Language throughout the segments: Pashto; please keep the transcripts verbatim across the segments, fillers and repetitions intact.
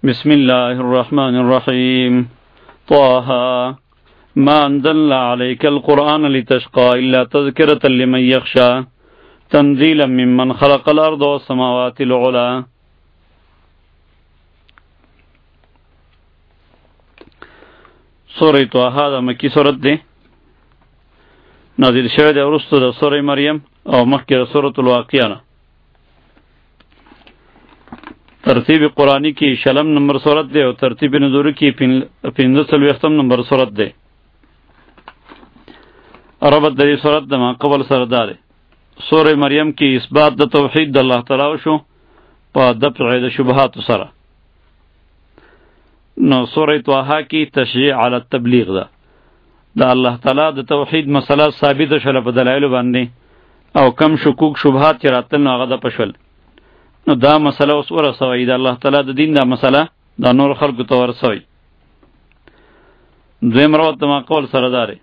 بسم الله الرحمن الرحيم طه ما أنزلنا عليك القرآن لتشقى إلا تذكرة لمن يخشى تنزيلا ممن خلق الأرض والسماوات العلى. سورة طه دا مکی سورت ده نازل شوه ده ورستو ده سورة مریم او مخی ده سورة الواقعه. ترتیب قرآنی کی شلم نمبر سورت ده و ترتیب نزوری کی پینزه ویختم نمبر سورت ده. ربط ده سورت ده ما قبل سرداره. سورة مریم کی اثبات ده توحید ده اللہ تعالی شو پا دفع ده شبهات سره. نو سورة طه کی تشجیع علی التبلیغ ده ده اللہ تعالی ده توحید مسئله ثابت شله په دلایل باندې او کم شکوک شبهات چې راتل نو هغه د پښول. نو دا مسئله اوس ورسوي د الله تعالی د دین دا مسئله دا نور خلقو ته ورسوي. دویم روایت ما قول سره داره.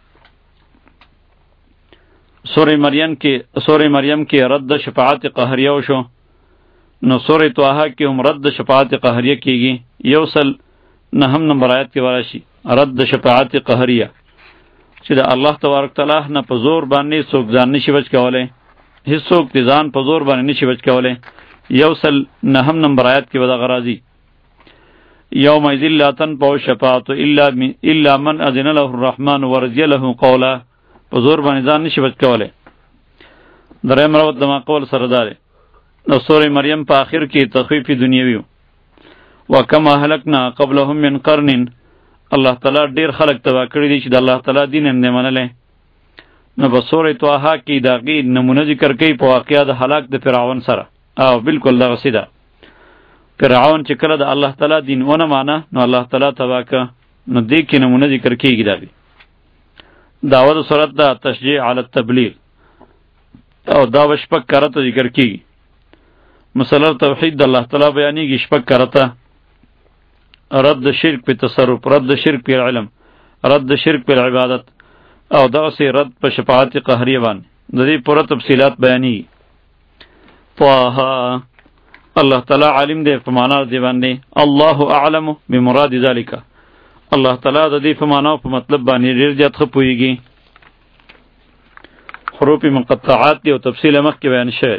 سورة مریم کې سورة مریم کې رد شفاعت قهریه شو. نو سورة طه کې هم رد شفاعت قهریه کیږي. یوصل نهم نمبر آیت کې ورشي رد شفاعت قهریه چې د الله تبارک تعالی نه په زور باندې څوک ځان نشي بچ کولای. هیڅ څوک ځان په زور باندې نشي بچ کولای. یوصل نهم نمبر آیت کې ودا غرازی یوم ذل لا تنفع شفاعت الا الا من اذن له الرحمن ورضي له قولا. په زور باندې ځان نشي بچ کولای. دریم روایت دما قول سردار. نو سورة مریم په آخر کې تخفیف دنیوي وکما هلکنا قبلهم من قرن. الله تعالی ډیر خلق تبا کړی دي چې د الله تعالی دین نه منلې. نو په سورة طه کې دا غي نمونه ذکر کوي په واقعیا د هلاک د فرعون سره. او بالکل دغه سیده فرعون چې کله د الله تعالی دین ونه مانه نو الله تعالی تبا ک. نو دې کې نمونه ذکر کیږي دا دعوت صورت دا تشجیع علی التبلیغ او دا شپږ کرته ذکر کیږي. مسله توحید د الله تعالی بیانېږي شپږ کرته. رد شرک په تصرف، رد شرک په علم، رد شرک په عبادت او دغه سي رد په شفاعت قهریه باندې د دې پوره تفصيلات بیانېږي. طه الله تعالی عالم دی په معنا دی باندې الله اعلم بمراد ذلك. الله تعالی د دې په معنا او په مطلب باندې ډیر زیات خپويږي. حروف مقطعات دی او تفصیل مخکې بیان شوی.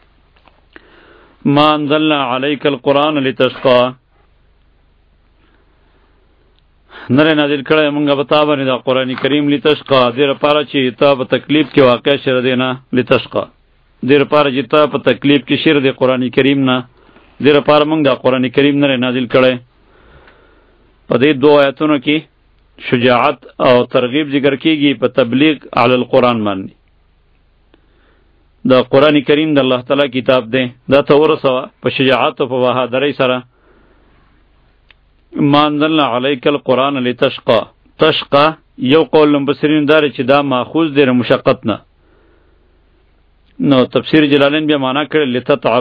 ما انزلنا عليك القرآن لتشقى نره نازل کړه مونږه په تا باندې د قرآن کریم لتشقى دې لپاره چې تا په تکلیف کې واقع شره دینه لتشقى دې لپاره چې تا په تکلیف کې شر د قرآن کریم نه دې لپاره مونږ د قرآن کریم نره نازل کړه. په دې دوه آیاتونو کې شجاعت او ترغیب ذکر کیږي په تبلیغ علی القرآن باندې. د قرآن کریم د الله تعالی کتاب دی دا ته ورسوه په شجاعت او په بهادرۍ سره. ما انزلنا علیک القرآن لتشقى. تشقى یو قول مفسرین داره چې دا ماخوذ دی د مشقت نه. نو تفسیر جلالین بیا معنا کړی لتتعب.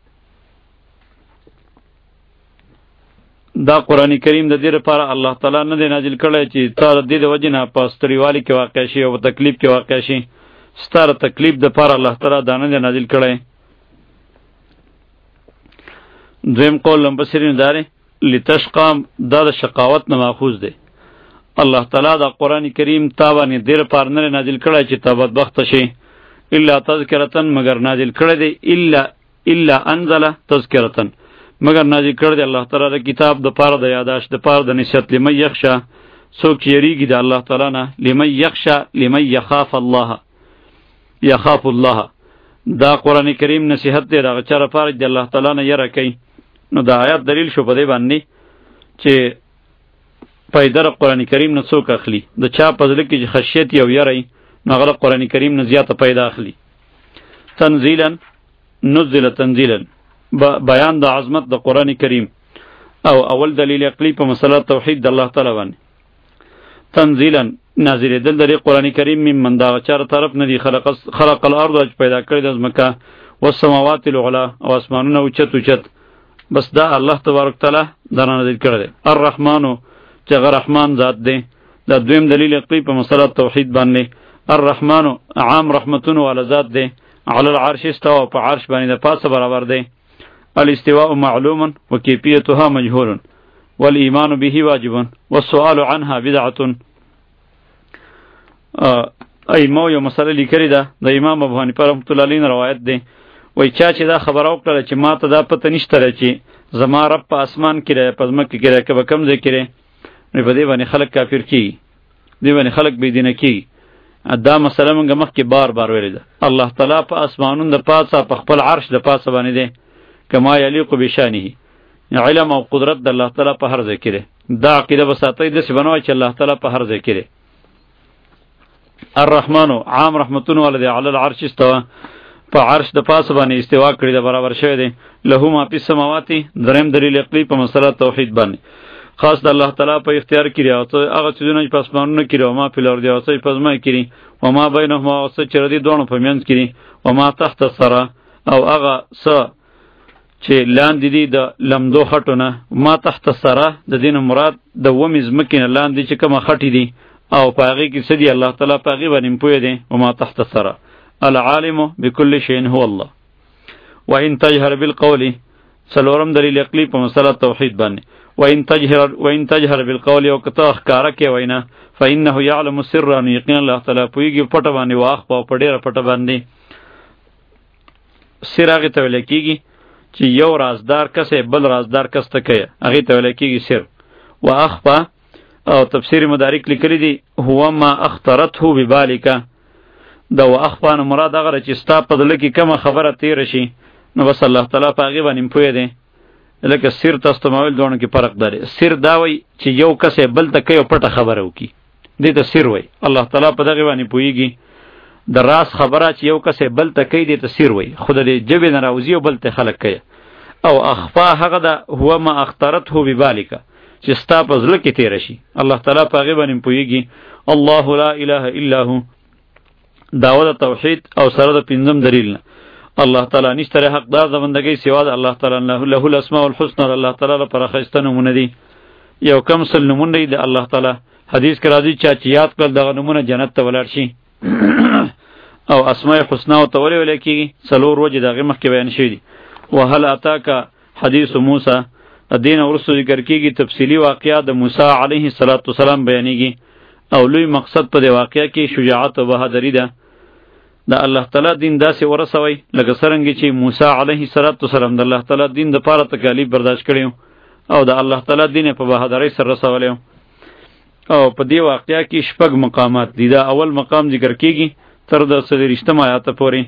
دا قرآن کریم د دې لپاره الله تعالی نه دی نازل کړی چې تا د دې د وجې نه په ستړیوالي کې واقع شي او په تکلیف کې واقع شي. ستاره تکلیف د لپاره الله تعالی دا نه دی نازل کړی. دویم قول مفسرین داره لتشقى دا د شقاوت نه ماخوذ دی. الله تعالی دا قرآن کریم تا باندې دې لپاره نه نازل کړی چې تا بدبخته شي. الا تذکرتن مگر نازل کړی دی الا الا انزل تذکرتن مگر نازل کړی دی الله تعالی د کتاب د پاره د یاداشت د پاره د نصیحت لمن یخشا څوک چې یریږي د الله تعالی نه. لمن یخشا لمن یخاف الله یخاف الله دا قرآن کریم نصیحت دی دغه چا لپاره د الله تعالی نه یره کوي. نو دا آیات دلیل شو په دې باندې چې پیدر قرآن کریم نه څوک اخلي د چا په ځل کې خشیت یو یری نغله قرآن کریم نه زیاته پیدا اخلي. تنزیلا نزل تنزیلا بیان د عظمت د قرآن کریم او اول دلیل عقلی په مسله توحید د الله تعالی باندې. تنزیلا نازل دل د قرآن کریم من دا چار طرف نه دی خلق خلق الارض پیدا کړی د ځمکه والسماوات العلى او اسمانونه اوچت اوچت. بس دا الله تبارک تعالی دا نازل کړی دی. الرحمن چې غ رحمان ذات دی. دا دویم دلیل عقلی په مسله توحید باندې. الرحمن عام رحمتونو والا ذات دی. علی العرش استوى په عرش باندې د پاسه برابر دی. الاستواء معلوم وكيفيتها مجهول والإيمان به واجب والسؤال عنها بدعة. ایمو یو مسله لیکلی ده د امام ابو حنیفه رحمۃ اللہ علیہ روایت ده، وای چا چې دا خبره وکړه چې ما ته دا پته نشته چې زما رب په اسمان کې دی په ځمکه کې دی که به کوم ځای کې دی، نو په دې باندې خلک کافر کیږي، دې باندې خلک بېدینه کیږي. دا مسله موږ مخکې بار بار ویلې ده. الله تعالی په اسمانونو د پاسه په خپل عرش د پاسه باندې دی کما یلیق بشانه، علم او قدرت د الله تعالی په هر ځای کې دی. دا عقیده به ساتئ داسې بنوئ چې الله تعالی په هر ځای کې دی. الرحمن عام رحمتون والده علی العرش استوا، په عرش د پاسه باندې استوا کړی د برابر شوی دی. له ما فی السماوات، دریم دلیل عقلی په مسله توحید باندې خاص د الله تعالی په اختیار کې راځي. هغه څه چې په اسمانونو کې او ما په لور دی او څه په ځمکه کې او ما بینهما او څه چې ردی دوه په منځ کې او ما تحت الثرى، او هغه څه چې لاندې دي د لمدو خټونه. ما تحت الثرى د دین مراد د ومې ځمکې نه لاندې چې کومه خټې دي او پاغي کې سدي الله تعالی پاغي باندې پوی دی. وما تحت الثرى العالم بكل شيء هو الله. وان تجهر بالقول، سلورم دلیل عقلی په مسله توحید باندې. وان تجهر وان تجهر بالقول، او کته ښکارا کې وینا فانه يعلم السر، ان یقینا الله تعالی پویږي پټه باندې واخ په پډیره پټه باندې. سر هغه ته ویل کېږي چې یو رازدار کس بل رازدار کس ته کوي، هغه ته ویل کېږي سر. واخفا، او تفسیر مدارک لیکلی دی هو ما اخترته ببالک، دا واخفا نو مراد هغه چې ستا په دل کې کومه خبره تیر شي نو بس الله تعالی په هغه باندې پوی دی. لکه سر تاسو ته مویل دوه کې فرق دی. سر دا وای چې یو کس بل ته کوي پټه خبره وکي، دې ته سر وای. الله تعالی په دغه باندې پویږي. د راس خبره چې یو کس بل ته کوي دې ته سر وای، خود دې جبه نه راوځي او بل ته خلق کوي. او اخفا هغه دا هو ما اخترته ببالک، چې ستا په زړه کې تیر شي الله تعالی په هغه باندې پویږي. الله لا اله الا هو، داوود توحید او سره د پنځم دلیل نه الله تعالی نشته حقدار د بندګۍ سوا د الله تعالی نه. له الاسماء الحسنى، الله تعالی لپاره ښایسته نومونه دي. یو کم سل نومونه دي د الله تعالی. حدیث کې راځي چې چا یاد کړل دغه نومونه جنت ته ولاړ شي. او اسماء الحسنى او تولې ولې کېږي څلور وجې دغه مخکې بیان شوي دي. وهل اتاک حدیث موسی، دین ورسو ذکر کېږي تفصیلی واقعات د موسی علیه السلام بیانېږي. او لوی مقصد په دې واقعه کې شجاعت او بهادری ده. د الله تعالی دین داسې ورسوي لکه څرنګه چې موسی علیه السلام د الله تعالی دین د پاره تکالیف برداشت کړیو او د الله تعالی دین په بهادری سره رسولیو. او په دې واقعه کې شپږ مقامات دي. دا اول مقام ذکر کېږي تر د څلوېښتم آیات پورې.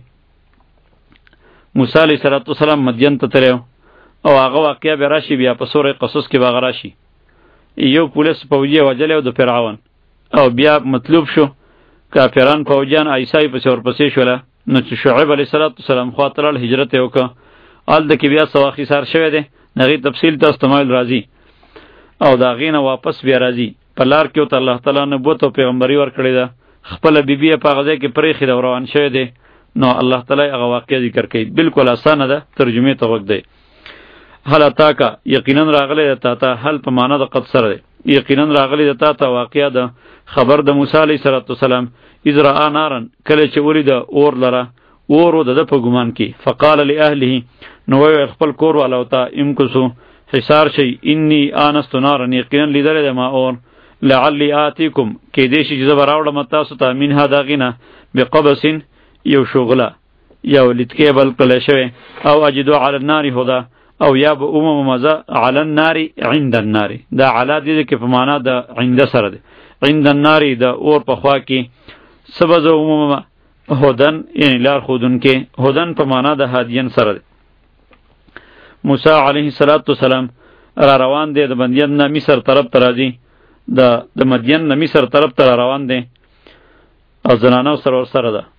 موسی علیه السلام مدین ته تللی او هغه واقعه بیا راشي، بیا په سورې قصص کې به هغه راشي. یو پولیس پوځي وجلی و د فرعون، او بیا مطلوب شو کافران فوجیان عیسی پسې ورپسې شوله. نو چې شعیب علیه السلام خوا ته لاړ، هجرت یې وکړه. هلته کې بیا څه واخیسار شوی دی، د هغې تفصیل تاسو ته مایل راځي. او د هغې نه واپس بیا راځي. په لار کې ورته الله تعالی نبوت او پیغمبري ورکړې ده. خپله بیبي یې په هغه ځای کې پرېښې ده او روان شوی دی. نو الله تعالی هغه واقعه ذکر کوي. بالکل اسانه ده، ترجمې ته غوږ دی. هل اتاکا، یقینا راغلی ده تا ته. هل په معنا د قد سره دی. یقینا راغلی ده تا ته واقعه ده خبر د موسی علیه السلام اذ رأى نارا، کله چې ولید اور لره، اور و د په ګمان کې. فقال لاهله، نو وی خپل کور والو ته امکسو حصار شي، انی آنست نارا، یقینا لیدل ده ما اور. لعلی آتیکم، کې دې شي چې زه به راوړم تاسو ته منها د هغې نه بقبس، یو شغله یو لیدکې بل کړلی شوی، او اجدو علی النار هدا، او یا به اومم مزه علی النار عند النار. دا علا دې کې په معنا د عند سره دی. عند النار د اور په خوا کې سبز اومم هدن، یعنی لار خودن کې. هدن په معنا د هادین سره دی. موسی علیه السلام را روان دی د مدین نه مصر طرف ته راځي. د د مدین نه مصر طرف ته را روان دی او زنانه سره ورسره ده.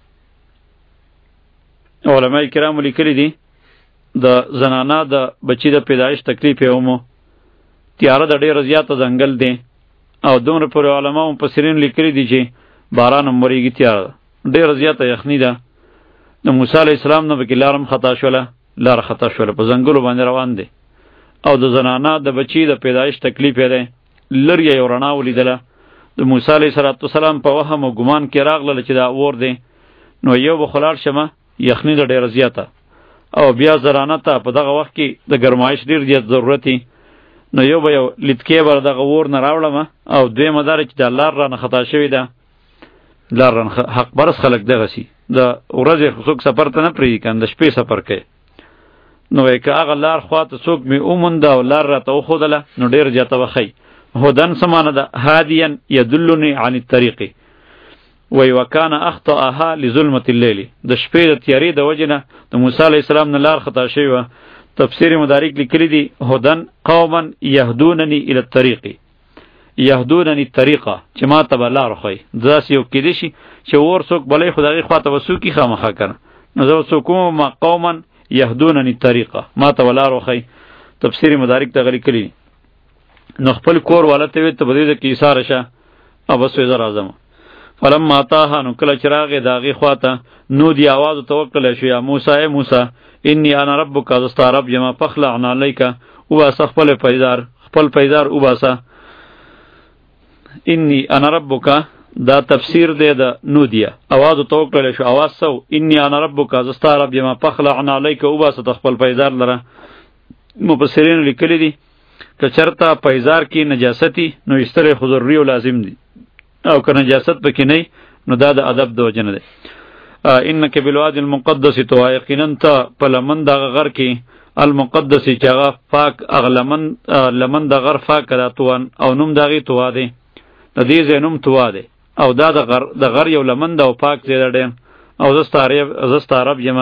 علماء کرام لیکلي دي د زنانه د بچی د پیدایش تکلیف یې ومو. تیاره د ډېر زیاته ځنګل دی او دومره پورې علما مفسرین لیکلي دي چې باران هم ورېږي، تیاره ده، ډېره زیاته یخني ده. د موسی علیه السلام نه پکې لارم خطا شوله، لاره خطا شوله، په ځنګلو باندې روان دی. او د زنانه د بچی د پیدایش تکلیف یې دی. لرې یې یو رڼا ولیدله. د موسی علیه السلام په وهم او ګمان کې راغله چې دا اور دی. نو یو به خو لاړ شمه، یخني ده ډېره زیاته. او بیا زرانه ته په دغه وخت کې د ګرمایش ډېر زیات ضرورت وي، نو یو به یو لیدکې به دغه اور نه راوړم، او دویمه دا چې دا لار رانه خطا شوې ده، لار رانه حق برس خلک دغسې د ورځې څوک سفر ته نه پرېږدي که د شپې سفر کوي. نو وایي که هغه لار خوا ته څوک مې ومونده او لار راته وښودله نو ډېر زیاته به ښی. هدن څه معنی ده؟ هادیا یدلنی عن الطریق. وی وکانه اخطاها لظلمة اللیل، د شپې د تیارې د وجې نه د موسی علیه السلام نه لار خطا شوې وه. تفسیر مدارک لیکلی دی هدن قوما یهدوننی الی الطریق، یهدوننی الطریقه چې ما ته به لار ښیي. داسې یو کیدی شي چې اور څوک بلی خو د هغې خوا ته به څوکي خامخا که نه، نو زه به څوک وم قوما یهدوننی الطریقه، ما ته به لار وښیي. تفسیر مدارک دغه لیکلی دی. نو خپل کور والا ته ویل ته په دې ځای کې ایساره شه، او بس وایي زه راځم. فلما اتاها، نو کله چې راغې د هغې خوا ته، نودي آواز ورته وکړلی شو یا موسی ای موسی انی انا ربک، زه ستا رب یم، فخلع نعلیک، وباسه خپل پیدار، خپل پیدار وباسه. انی انا ربک دا تفسیر دی د نودیه، آواز ورته وکړلی شو، آواز سو انی انا ربک، زه ستا رب یم، فخلع نعلیک، وباسه د خپل پیدار لره. مفسرین لیکلی دي که چرته پیزار کې نجاستی نو ایستل خو ضروري او لازم دي، او که نجاست پکې نه نو دا د ادب د وجه نه دی. انک بالوادي المقدس، تو یقینا ته په لمن دغه غر کې المقدس چې هغه پاک، هغه لمن لمن د غر پاک ده توان، او نوم د هغې توا دی، د دې ځای نوم توا دی، او دا د غر د غر یو لمن ده او پاک ځای ده ډېر، او زه ستا رب یم.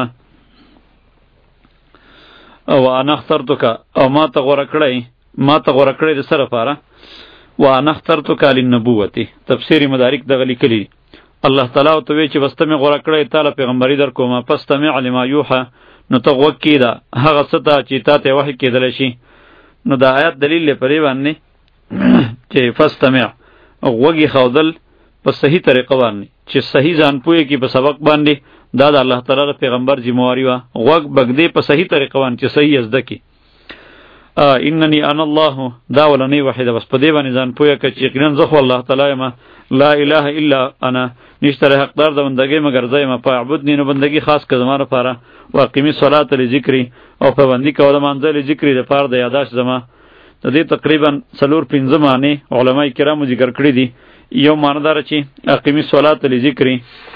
او انا اخترتک، او ما ته غوره کړی، ما ته غوره کړی د څه لپاره؟ وانا اخترتک للنبوة. تفسیر مدارک دغه لیکلی الله تعالی ورته وایي چې بس ته مې غوره کړی، تا له پیغمبري در کوم، فاستمع لما یوحى، نو ته غوږ کېږده هغه څه ته چې تا ته وحی کېدلی شي. نو د آیات دلیل دی په دې باندې چې فاستمع، غوږ یې ښودل په صحیح طریقه باندې، چې صحیح ځان پوهې کې په سبق باندې، دا د الله تعالی د پیغمبر ذمواري وه. غوږ بږدې په صحیح طریقه باندې چې صحیح یې زده کړي. اننی انا الله، دا ولنی وحیده، بس په دې باندې ځان پوهه که چې یقینا زه خو الله تعالی یم، لا اله الا انا، نشته حقدار د بندګۍ مګر زه یم، فاعبدنی، نو بندګي خاص که زما لپاره، واقیمي صلات لذکري، او پابندي کوه د مانځه لذکري لپاره د یاداشت زما. د دې تقریبا څلور پنځه معنی علماء کرامو ذکر کړي دي. یو معنی داره چې اقیمي صلات لذکري،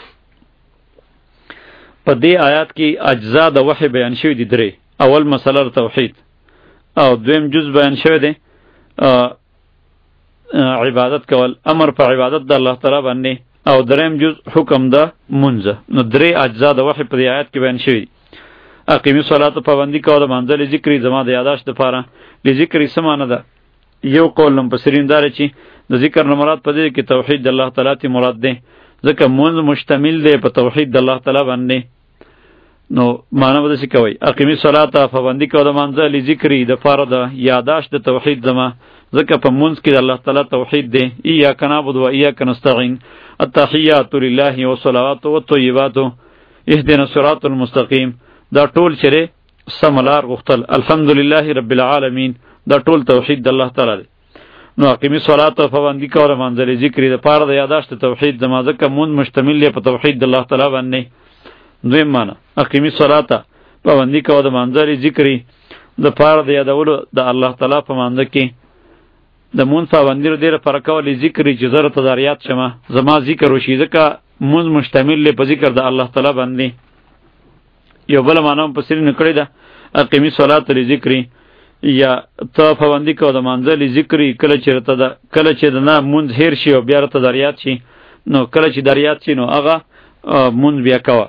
په دې آیات کې اجزا د وحی بیان شوي دي درې. اول مسله توحید، او دویم جز بیان شوی دی عبادت کول، امر په عبادت د الله تعالی باندې، او دریم جز حکم د منځ. نو درې اجزا د وحی په دې آیات کې بیان شوي دي. اقیمی صلات، پابندي کوه د مانځه لذکري، زما د یاداشت دپاره. لذکري څه معنی ده؟ یو قول مفسرین دا چې د ذکر نه مراد په دې کې توحید د الله تعالی ته مراد دی، ځکه منځ مشتمل دی په توحید د الله تعالی باندې. نو معنی به داسې کوئ اقیمی صلات، پابندي کوه د مانځه لذکري دپاره د یاداشت د توحید زما، ځکه په منځ کې د الله تعالی توحید دی. ایاک نعبد و ایاک نستعین، التحیات لله والصلوات والطیبات اهدنا الصراط المستقیم، دا ټول چیرې سم لار غوښتل، الحمدلله رب العالمین، دا ټول توحید د الله تعالی دی. نو اقیمی صلات، پابندي کوه د مانځه لذکري دپاره د یاداشت د توحید زما، ځکه منځ مشتمل دی په توحید د الله تعالی باندې. دویم معنی اقیمی صلات، پابندي کوه د مانځه لذکري دپاره د یادولو د الله تعالی په مانځه کې. د مونځ پابندي د دې لپاره کوه لذکري چې زه راته در یاد شمه، زما ذکر وشي، ځکه مونځ مشتمل دی په ذکر د الله تعالی باندې. یو بله معنی مفسرینو کړې ده اقیمی صلات لذکري، یا ته پابندي کوه د مانځه لذکري، کله چې راته د کله چې د نه مونځ هیر شي او بیا راته در یاد شي، نو کله چې در یاد شي نو هغه مونځ بیا کوه.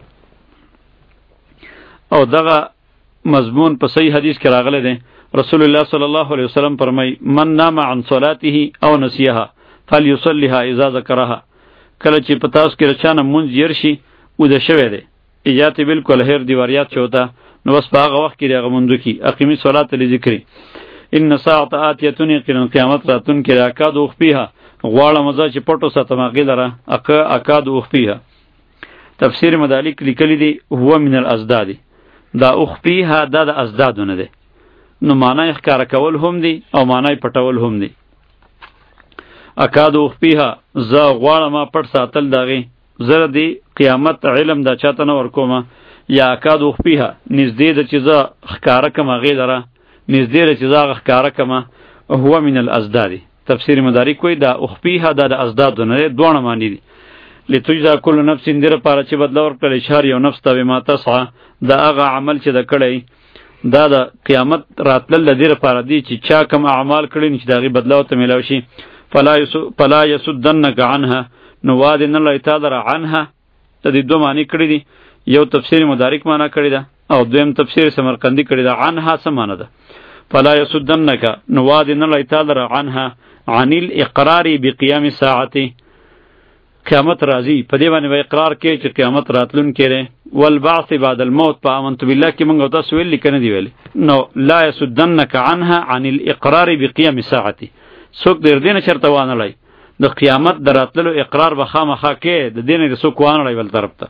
او دغه مضمون په صحیح حدیث کې راغلی دی. رسول الله صلی الله علیه وسلم فرمای من نام عن صلاته او نسیها فلیصلیها اذا ذکرها، کله چې په تاسو کې رچانه مونځ هیر شي او د شوی دی ایات بالکل هیر دیواریات شوته، نو بس په هغه وخت کې هغه مونځ کی اقیمی صلات لذکري. ان ساعت آتیتون، یقینا قیامت راتون کې اکاد اخفیها، غواړه مزه چې پټو ساتم هغې لره، اکاد اخفیها. تفسیر مدارک لیکلی دی هو من الازداد، دا اخفیها دا د ازدادونه دی، نو معنی ښکاره کول هم دی او معنی پټول هم دی. اکاد اخفیها، زه غواړم پټ ساتل د هغې، زه د قیامت علم دا چاته نه ورکومه یا اکاد اخفیها نزدې د چې زه ښکاره کم هغې لره نزدې د چې زه هغه ښکاره کمه هو من الازداد. تفسیر مدارک کوي دا اخفیها دا د ازدادو نه دی، دواړه معنی دي. لتجزا کل نفس دې لپاره چې بدله ورکړل شي هر یو نفس ته بما تسعی د هغه عمل چې د کړی. دا د قیامت راتلل د دې لپاره دی چې چا کوم اعمال کړي چې د هغې بدله ورته میلاو شي. فلا یصدنک عنها نو وعدې نه لري تا لره عنها د دې دوه معنی کړي دي. یو تفسیر مدارک معنا کړی ده او دویم تفسیر سمرقندی کړی ده. عنها څه معنی ده؟ فلا یصدنک نو وعدې نه لري تا لره عنها عن الاقرار بقیام الساعه قیامت راځي په دې باندې به اقرار کوي چې قیامت راتلونکی دی. والبعث بعد الموت په آمنت بالله کې موږ تاسو ویلي که نه دي ویلي؟ نو لا یصدنک عنها عن الاقرار بقیام الساعه څوک در دې نه چېرته وانهړی د قیامت د راتللو اقرار به خامخا کوې د دې نه دې څوک وانهړی بل طرف ته.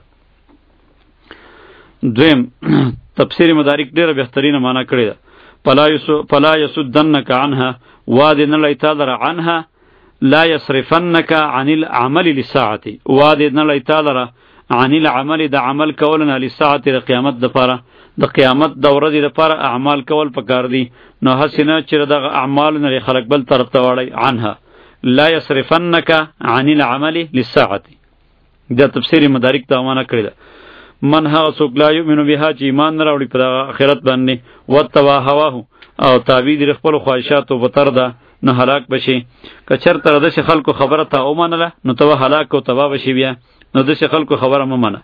دویم تفسیر مدارک ډېره بهترینه معنا کړې ده. فلا یصدنک عنها وعدې نه لري تا لره عنها لا یصرفنک عن العمل للساعة وعدې نه لري تا لره عن العمل د عمل کول نه للساعة د قیامت دپاره د قیامت د ورځې دپاره اعمال کول پکار دي. نو هسې نه چې دغه اعمالو نه خلک بل طرف ته واړی. عنها لا یصرفنک عن العمل للساعة دا تفسیر مدارک دا معنا کړې ده. من هغه څوک لا یؤمن بها چې ایمان نه راوړي په دغه آخرت باندې واتبع هواه او تابع دي خپلو خواهشاتو په طر ده نو هلاک بشي. که چېرته د داسې خلکو خبره تا ومنله نو ته به هلاک او تباه بشي. بیا نو داسې خلکو خبره مه منه.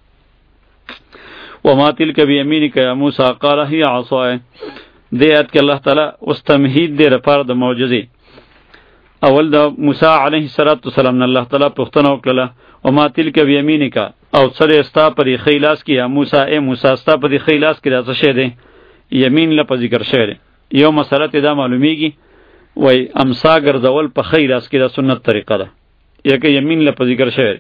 وما تلک بیمینک یا موسی قال هی عصای. دې آیت کې الله تعالی اوس تمهید دی لپاره د معجزې. اول د موسی علیه السلام نه الله تعالی پوښتنه وکړله وما تلک بیمینک او سره ستا په دې ښی لاس کې یا موسی ای موسی ستا په دې ښی لاس کې دا څه شی دی؟ یمین لپاره ذکر شوی دی. یو مسله ته دا معلومیږي وای امسا ګرځول په ښی لاس کې دا سنت طریقه ده یکه یمین لپاره ذکر شوی.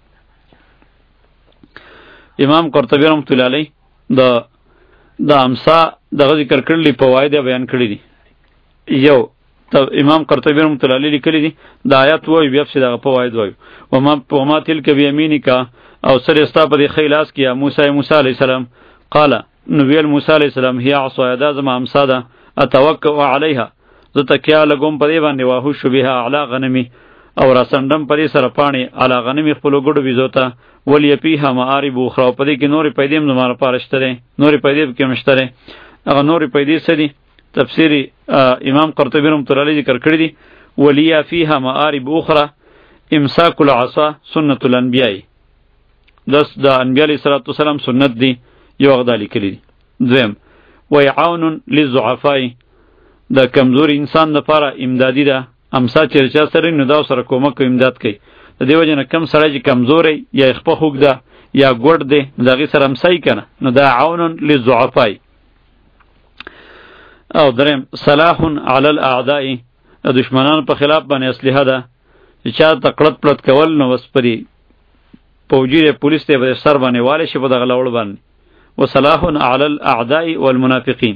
امام قرطبی رحمۃ اللہ علیہ د د امسا دغه ذکر کړلی فواید بیان کړی دي. یو امام قرطبی رحمۃ اللہ علیہ لیکلی دي د آیات وای بیا څه دغه فواید وای وما وما تلک بیمینک او سره ستا په دې ښی لاس کې یا موسی موسی علیه السلام قال نو ویل موسی علیه السلام هي عصای دا زما امسا ده اتوکل علیها زه تکیه لګوم په دې باندې واهوش بها علی غنمی او راسندم په دې سره پاڼې علی غنمی خپلو ګډو بیزو ته ولی فیها معارب اخرى په دې کې نورې پیدې هم زما لپاره شته دی نورې پیدې پکې هم شته دی. هغه نورې پیدې څه دي؟ تفسیری امام قرطبی رحمۃ اللہ علیہ ذکر کړی دي ولی فیها معارب اخرى امساک العصا سنت الانبیاء دس د انبیاء علیه السلام سنت دی. یو هغه دا لیکلی دي. دویم وعون للضعفاء د کمزوري انسان لپاره امدادي ده. امسا چې چا سره نو دا سره کومک او امداد کوي. د دې وجه نه کم سړی چې کمزوری یا خپه خوږ ده یا ګوډ دی د هغې سره امسا یي که نه نو دا عون للضعفاء. او دریم صلاح علی الاعداء د دشمنانو په خلاف باندې اسلحه ده چې چا ته کړت پړت کول نو بس پرې فوجي دی پولیس دی به سر باندې والی شي په دغه لوړ باندې. وصلاح علی الاعداء والمنافقین.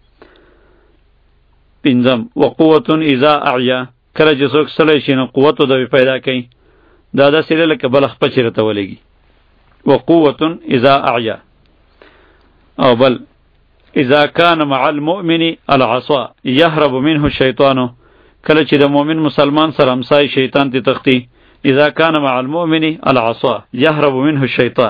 پنځم وقوة اذا اعیا کله چې څوک ستړی شي نو قوت د پیدا کوي. دا داسې دی لکه بلخ پچې راته ولګي. وقوة اذا اعیا. او بل اذا كان مع المؤمن العصا يهرب منه الشيطان کله چې د مؤمن مسلمان سره همسای شیطان تی تختی. اذا كان مع المؤمن العصا يهرب منه الشيطان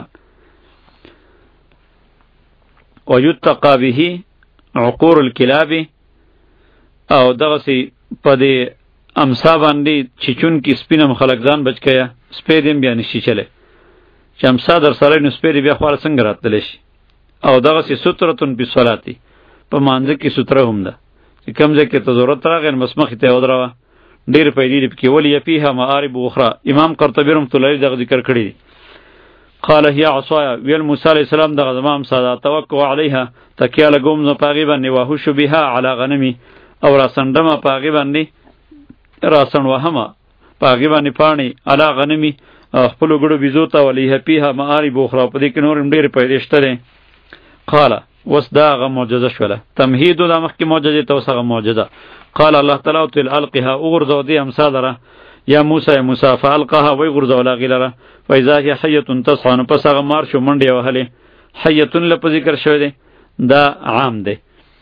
ويتقى به عقور الكلاب. او دغه سي په دې امسا باندې چې چون کې سپینم خلک ځان بچ کیا سپې دیم بیا نشي چله چې امسا در سره نو سپې بیا خور څنګه راتلی شي. او دغه سي سترتون په صلاتی په مانځ کې ستره هم ده چې کوم ځای کې ته ضرورت راغی نو بس مخې ته ودروه. ډېر پیدې دي پکې ولی فیها معارب اخرى. امام قرطبی رحمۃ اللہ علیہ دغه ذکر کړی دی. قال هي عصایا ویل موسی علیہ السلام دغه زما امسا ده توکل علیها تکیه لګوم زه په هغې باندې واهوش بها علی غنمی او راسندمه په هغې باندې راسن وهمه په هغې باندې پاڼې علی غنمی خپلو ګړو بیزو ته ولیه فیها معارب اخرى په دې کې نور هم ډېرې پیدې شته دی. قال وس دا هغه معجزه شوله تمهید د مخکې معجزې ته اوس هغه معجزه. قال الله تعالی وتل القها وغورځوه دې امسا لره یا موسی یا موسی فالقها وی غورځوله هغې لره فاذا هي حیة تسعى نو پس هغه مار شو منډې وهلې حیتون لپاره ذکر شوی دی دا عام دی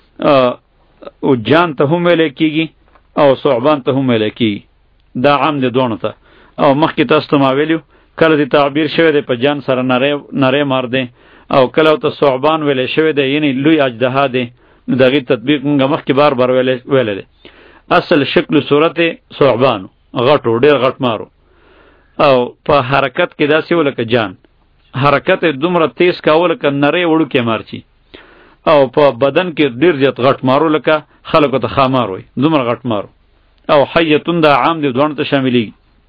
او جان ته هم ویل کیږي او ثعبان ته هم ویل کیږي دا عام دی دوه ته او مخکې تاسو ته ما ویلو کله دی تعبیر شوی دی په جان سره نری نری مار دی او کله ته ثعبان ویل شوی دی یعنی لوی اجدها دی نو دغه تطبیق موږ مخکې بار بار ویل ویل دی اصل شکل صورت ثعبان غټو ډیر غټ مارو او په حرکت کې داسې ولکه جان حرکت دومره تیز کاوه لکه نری وړو کې مارچی او په بدن کې ډیر زیات غټ مارو لکه خلکو ته خامار وي دومره غټ مارو او حیتون دا عام دی دوه ته شاملي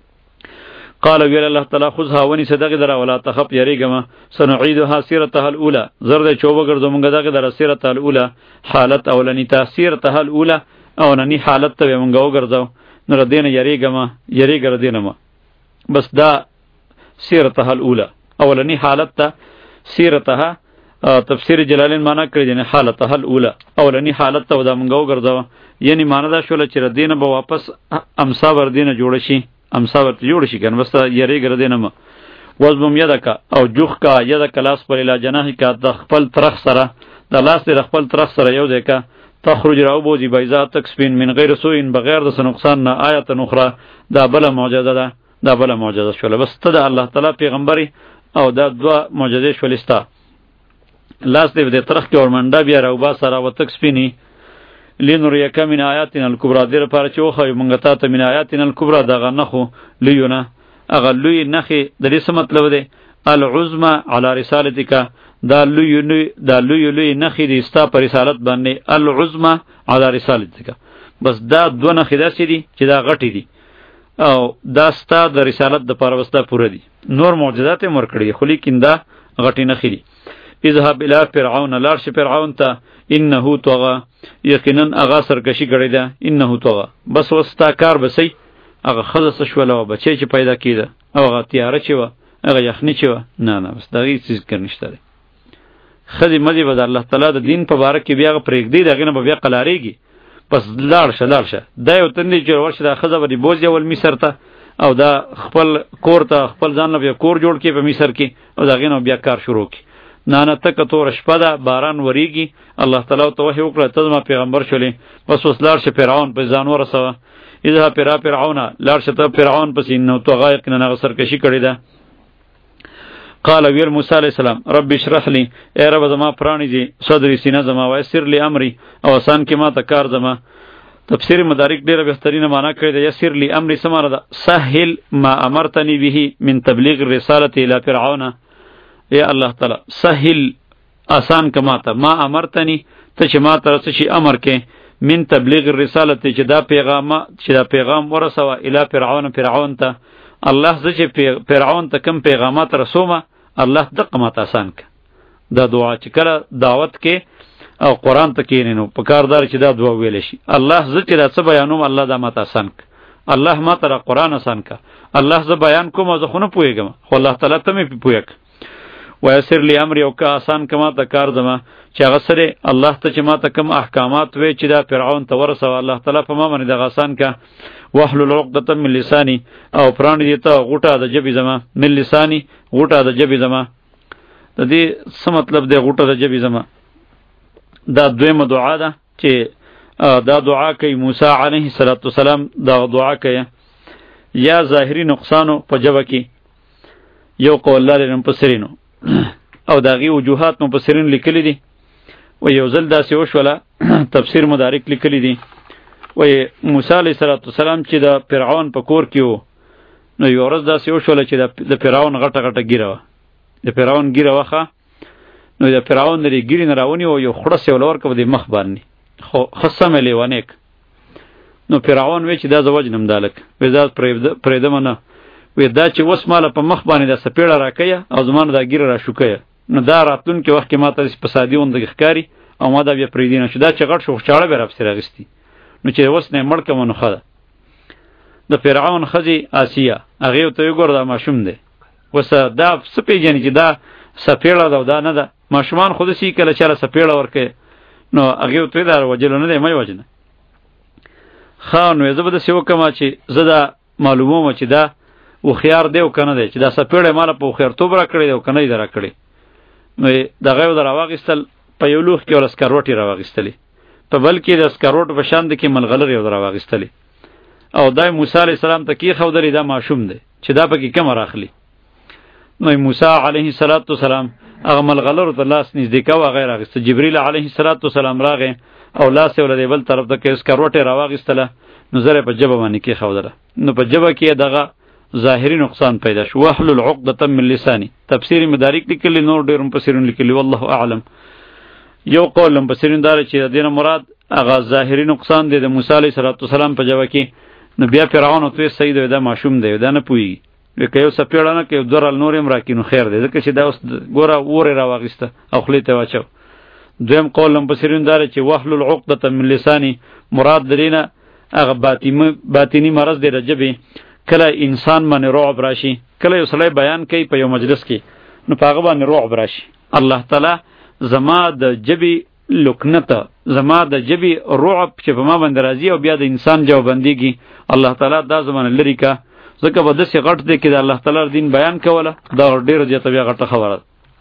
قال ویل الله تعالی خذها ونی صدقه درا ولا تخف یریګما سنعيدها سیرتها الاولى زرد چوبه ګرځو مونږ دغه در سیرتها الاولى حالت اولنی تاثیرتها الاولى اولنی حالت ته مونږ وګرځو نو ردین یریګما یریګر دینما بس دا سیرتها الاولى اولنی حالت ته سیرتها تفسیر جلالین معنا کړی دی حالتها الاولى اولنی حالت ته دا مونږ وګرځو یعنی معنا دا شول چې ردین به واپس امسا ور دینه جوړ شي امسا ورته جوړ شي کنه بس یری ګرځینم وزبم یدک او جوخ کا یدک لاس پر اله جناح کا د خپل ترخ سره د لاس د خپل ترخ سره یو ځکه تخرج راو بوزي بيضاء تکسبین من غیر سوء بغیر د نقصان نه آیت اخرى دا بل معجزه ده دا بل معجزه شول بس ته د الله تعالی پیغمبري او دا دوا معجزه شولستا لاس دې د ترخ کې ورمنډه بیا راو با سره و تکسبینی لنریک من آیاتنا الکبرى دیر پاره چې وخه مونږ ته ته من آیاتنا الکبرى دغه نخو لیونه اغه لوی نخي د دې څه مطلب دی العظمى على رسالتک دا لوی لوی دا لوی لوی نخي د استا پر رسالت باندې العظمى على رسالتک بس دا دوه نخي داسې دي چې دا غټي دي او دا ستا د رسالت د پاره وستا پوره دي نور معجزات مر کړی خو لیکن دا غټي نخي دي اذهب الى فرعون لارش فرعون ته انه طغى یقینا اغا سرکشی کړی ده انه طغى بس وستا کار بسی هغه خلص شول او بچی چې پیدا کیده او هغه تیاره چې و هغه یخنی چې و نه نه بس دا هیڅ چیز کرنشته ده خدي مدي بد الله تعالی د دین په باره کې بیا پرېګ دی دغه نه بیا قلاریږي پس لاړ شه لاړ شه دا یو تندې چې ورشه د خزه ودی بوزي ول مصر ته او دا خپل کور ته خپل ځان له کور جوړ کې په مصر کې او دغه نو بیا کار شروع کی نه نه تک تور شپه ده باران وریږي الله تعالی ته وحی وکړه ته ما پیغمبر شولې بس وس لاړ شه فرعون په ځان ورسوه اذا پیرا فرعون لاړ شه ته فرعون پس نو تو غایق نه غ سرکشي کړی ده قال ویل موسی علیہ السلام رب اشرح لي اے رب زما پرانی جی صدری سینه زما ويسر لي امري او آسان کې ما ته کار زما تفسیر مدارک ډیره بهترینه معنا کړی ده یسر لي امري سماره ده سهل ما امرتني به من تبلیغ الرساله الى فرعون یا الله تعالی سهل آسان کما ته ما امرتنی ته چې ما ته څه شي امر کې من تبلیغ الرساله چې دا پیغام چې دا پیغام ورسوه الی فرعون فرعون ته الله چې فرعون ته کوم پیغامات رسومه الله دغه ما ته آسان ک دا دعا چې کړه دعوت کې او قران ته کې نو په کاردار چې دا دعا ویل شي الله چې دا څه بیانوم الله دا ما ته آسان ک الله ما ته قران آسان ک الله ز بیان کوم زه خو نه پوهیږم خو الله تعالی ته مې پوهیک ويسر لي امر او کا آسان کما ته کار زما چې هغه سره الله ته چې ما ته کوم احکامات وې چې دا فرعون ته ورسو الله تعالی په ما باندې د آسان کا واحلل عقدة من لساني او پران دي ته غوټه د جبي زما من لساني غوټه د جبي زما د دې څه مطلب دی غوټه د جبي زما دا دویمه دعا ده چې دا دعا کوي موسی علیه السلام دا دعا کوي یا ظاهری نقصانو په جبه کې یو قول لري په سرینو او داغي وجوهات مفسرین لیکلی دي و یو ځل داسې وشوله تفسیر مدارک لیکلی دي و موسی علیه السلام چې د فرعون په کور کې وو نو یو ورځ داسې وشوله چې د فرعون غټه غټه ګیره وه د فرعون ګیره وخه نو د فرعون د ګیرې نه راونی و یو خړس یې ولور که د مخ باندې خو ښه سمې لیونیک نو فرعون وی چې دا زه وجنم دا لک وی دا پرېږدمه نه وی دا چې اوس ماله په مخ باندې دا سپېړه راکیه او زما نه دا ګیره راشوکیه نو دا راتلونکي وخت کې ما ته په سادي غوندې ښکاري او ما دا بیا پرېږدي نه چې دا چې غټ شو چاړه بیا راپسې راغستي نو چې اوس نه یې مړ کړمه نو ښه ده د فرعون ښځې آسیه هغې ورته وګوره دا ماشوم دی اوس دا څه پېژني چې دا سپېړه ده او دا نه ده ماشومان خو داسې کله چاله سپېړه ورکوي نو هغې ورته وایي دا وجلو نه دی مه یې وجنه ښه نو زه به داسې وکړم چې زه دا معلوموم چې دا و خيار دی او کنه دی چې دا سپېړې مال په خيرتوب را کړی دی او کنه دی را کړی نو دغه در راواغستل په یو لوخ کې ول اسکروټي راواغستلی په بل کې د اسکروټ په شان د کې ملغلر یو راواغستلی او دای موسی علیه السلام ته کې خودلی دا ماشوم دی چې دا پکې کوم راخلی نو موسی علیه السلام هغه ملغلر ته لاس نږدې کاوه غیر اغسته جبرئیل علیه السلام راغی او لاس یې ولدی بل طرف ته کې اسکروټي راواغستله نو زره په جبه باندې کې خودله نو په جبه کې دغه ظاهری نقصان پیدا شو واحلل عقدة من لسانی تفسیر مدارک لیکلی نور ډیر مفسرین لیکلی والله اعلم یو قول مفسرین دار چې د دینه مراد هغه ظاهری نقصان دی د موسی علیه السلام په جبه کې نو بیا فرعون او توی سید دا ماشوم دی دا نه پوي وکه یو سپیړه نه کې درال نورم راکینو خیر دی ځکه چې دا اوس ګوره وره راوغسته او خلی ته واچو دویم قول مفسرین دار چې واحلل عقدة من لسانی مراد درینه هغه باطنی باطنی مرض دی رجبی کله انسان باندې رعب راشي کله یو سړی بیان کوي په یو مجلس کې نو پاغه باندې رعب راشي الله تعالی زما د جبی لکنت زما د جبی رعب چې په ما باندې راځي او بیا د انسان جوابندګي الله تعالی دا زمانه لري کا ځکه به داسې غټ دی کې د الله تعالی دین بیان کوله دا ډېر زیاته بیا غټه خبره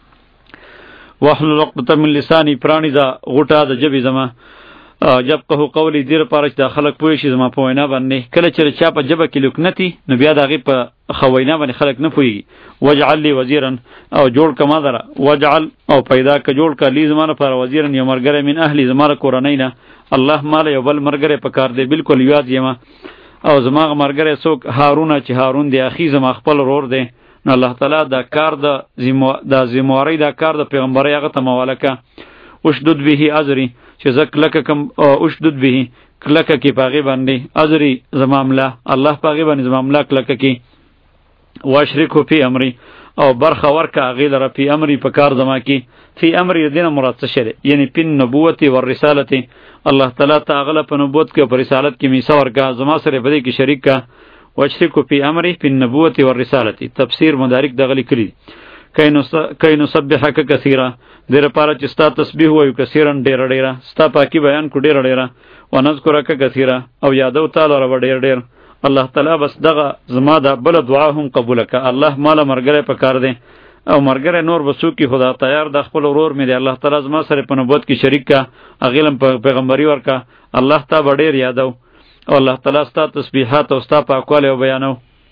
واحلل عقدة من لسانی پرانی دا غټه د جبی زما جب که قولی دیر پارچ دا خلق پوی شي زما په وینا باندې کله چې چا په جبه کې لکنتی نو بیا دغه په خوینا باندې خلق نه پوي وجعل لی وزیرا او جوړ کما دره وجعل او پیدا ک جوړ ک لی زمانه پر وزیرا یو مرګره من اهلی زماره کورنینا الله مال یو بل مرګره په کار دی بالکل یاد یما او زما مرګره څوک هارون چې هارون دی اخی زما خپل رور دی نو الله تعالی دا کار د زمو د زمواري دا کار د پیغمبري هغه ته مولکه وشدد به ازری چې زک لک کم وشدد به کلک کی پاغي باندې ازری زماملا الله پاغي باندې زماملا کلک کی واشرکو فی امری او برخه ورکه غیل را فی امری په کار زما کی فی امری دینه مراد څه شری یعنی پن نبوت و رسالت الله تعالی تعالی په نبوت کې په رسالت کې میثاق ورکا زما سره بده کې شریک کا واشرکو فی امری فی النبوت و رسالت تفسیر مدارک دغلی کړي کینو کینو سبحک کثیرا دیر پاره چې ستا تسبیح وایو کثیرن ډیر ډیر ستا پاکی بیان کو ډیر ډیر ونذکرک کثیرا او یادو تعالی را ډیر ډیر الله تعالی بس دغه زما د بل دعا هم قبول ک الله مال مرګره په کار دی او مرګره نور وسو کی خدا تیار د خپل ورور مې دی الله تعالی زما سره په نبوت کې شریک کا اغیلم پیغمبري ورکا الله تا ډیر یادو او الله تعالی ستا تسبیحات او ستا پاکواله بیانو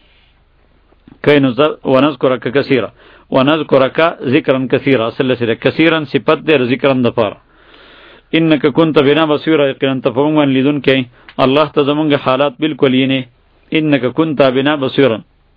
کینو ونذکرک کثیرا ونذکرک ذکرا کثیرا اصل سره کثیرا صفت در ذکرا دفار انک کنت بنا بصیر یقینا تفهم لیدون کی الله ته زمونږ حالات بالکل یې نه انک کنت بنا بصیرا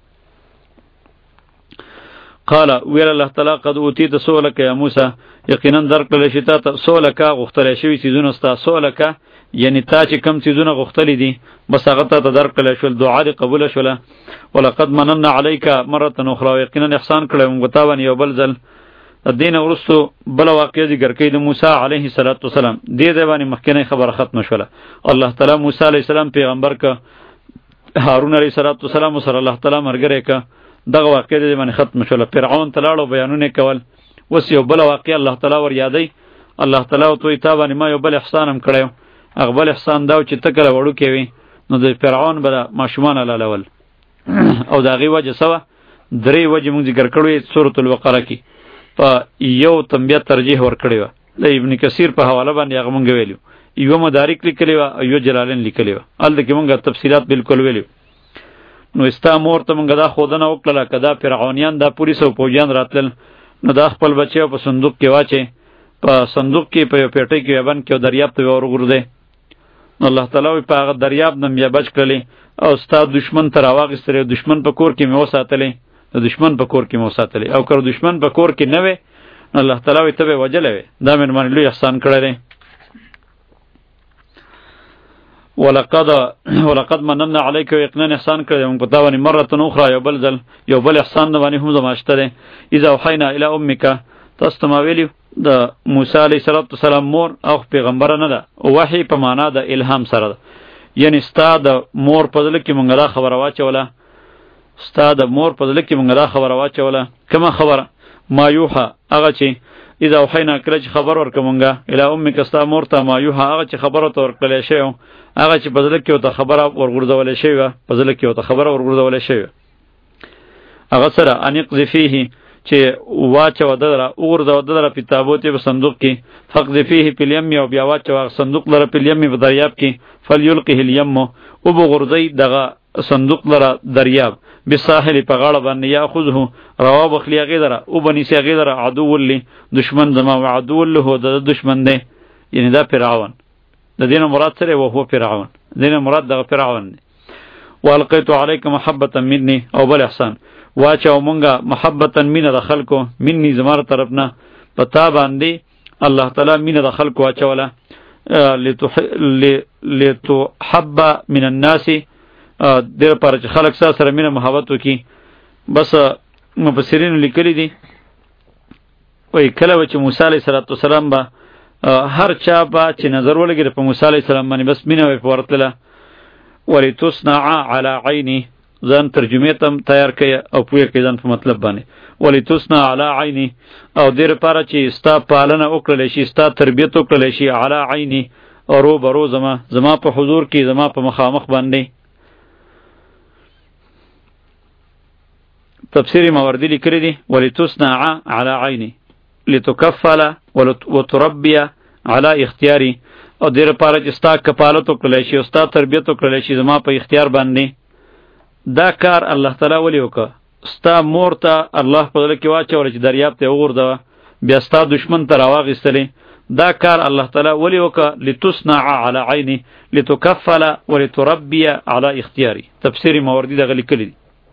قال ویل الله تعالی قد اوتیت سؤلک یا موسی یقینا درکړل شتا ته سؤلک غختل شوی سيزونه ستا سؤلک یعنی تا چې کم سيزونه غختلی دي بس هغه ته درکړل شول دعا دې قبول شوله ولقد مننا عليك مره اخرى یقینا احسان کړم غتا باندې یو بل ځل دین ورستو بل واقعې ذکر کړي د موسی علیه السلام دې دې باندې مخکنه خبره ختم شوله الله تعالی موسی علیه السلام پیغمبر کا هارون علیه السلام سره الله تعالی مرګره کا دغه واقعې دې باندې ختم شوله فرعون تلاړو بیانونه کول وس یو بل واقعې الله تعالی ور یادای الله تعالی او توي تابانه ما یو بل احسانم کړو اغبل احسان دا چې تکله وړو کوي نو د فرعون بل ماشومان لاله او دا غي وجه سوا درې وجه مونږ ذکر کړو سورۃ البقره کې په یو تنبیه ترجیح ور کړی و د ابن کثیر په حواله باندې هغه مونږ ویلو یو مدارک لیکلی و او یو جلالین لیکلی و ال دغه مونږه تفصيلات بالکل ویلو نو استا مور ته مونږه دا خودنه وکړه کدا فرعونیان دا پولیس او پوجان راتل نو دا خپل بچیو په صندوق کې واچي په صندوق کې په پیټه کې وبن کې دریاب ته ورغورده الله تعالی په هغه دریاب نم یا بچ کړلی او ستاسو دشمن تر واغستره دشمن په کور کې مو ساتلې دشمن په کور کې مو ساتلې او کړه دشمن په کور کې نه وي الله تعالی ته به وجلې دا من باندې لوی احسان کړی ولقد ولقد مننا عليك ويقنا احسان کړی موږ په تا باندې مره اخرى یو بل ځل یو بل احسان باندې هم زماشته ده اذا وحینا الى امك تاسو ما ویلو د موسی علیه السلام مور او پیغمبر نه ده وحی په معنا د الهام سره ده یعنی ستا د مور په ځل کې مونږ را خبره واچوله ستا د مور په ځل کې مونږ را خبره واچوله کومه خبره ما یوحا هغه چې اذا وحینا کله چې خبر ورکومږه الی امک ستا مور ته ما یوحا هغه چې خبره تور کړل شي هغه چې په ځل کې ته خبره ورغورځول شي په ځل کې ته خبره ورغورځول شي هغه سره انق ذفیه چې واچو دره وګرځو دره په تابوت په صندوق کې فقد فيه په الیم او بیا واچو صندوق لره په الیم په دریاب کې فلیلقه الیم او بغرزی دغه صندوق لره دریاب بالساحل په غاړه باندې یاخذه روا بخلی غیدره او بنی سی غیدره عدو لی دشمن زما او عدو له د دشمن دی یعنی دا فرعون د دین مراد سره او هو فرعون دین مراد د فرعون والقیت علیک محبتا مني او بل احسان واچو مونږه محبتا مینه د خلکو مني زماره طرفنا پتا باندې الله تعالی مینه د خلکو واچوله لتحب من الناس دیر پر چې خلک سره مینه محبت وکي بس مفسرین لیکلی دي وای کله چې موسی علیه السلام به هر چا به چې نظر ولګي په موسی علیه السلام باندې بس مینه وي ورتله ولتصنع على عینی ځان ترجمه تم تیار کړي او پوهه کړي ځان په مطلب باندې ولتصنع على عینی او دیر پر چې ستا پالنه وکړل شي ستا تربیت وکړل شي على عینی او رو برو زما زما په حضور کې زما په مخامخ باندې تفسیر ماوردی لیکلی دی ولتصنع على عینی لتکفل وتربی علی اختیاری او دیر پاره چې ستا کفالت وکړلی شي او ستا تربیت وکړلی شي زما په اختیار باندې دا کار الله تعالی ولی وکړه ستا مور ته الله په زړه کې واچوله چې دریاب ته وغورځوه بیا ستا دشمن ته راواخیستلې دا کار الله تعالی ولی وکړه لتصنع علی عینی لتکفل ولتربی علی اختیاری تفسیر ماوردی دغه لیکلی دی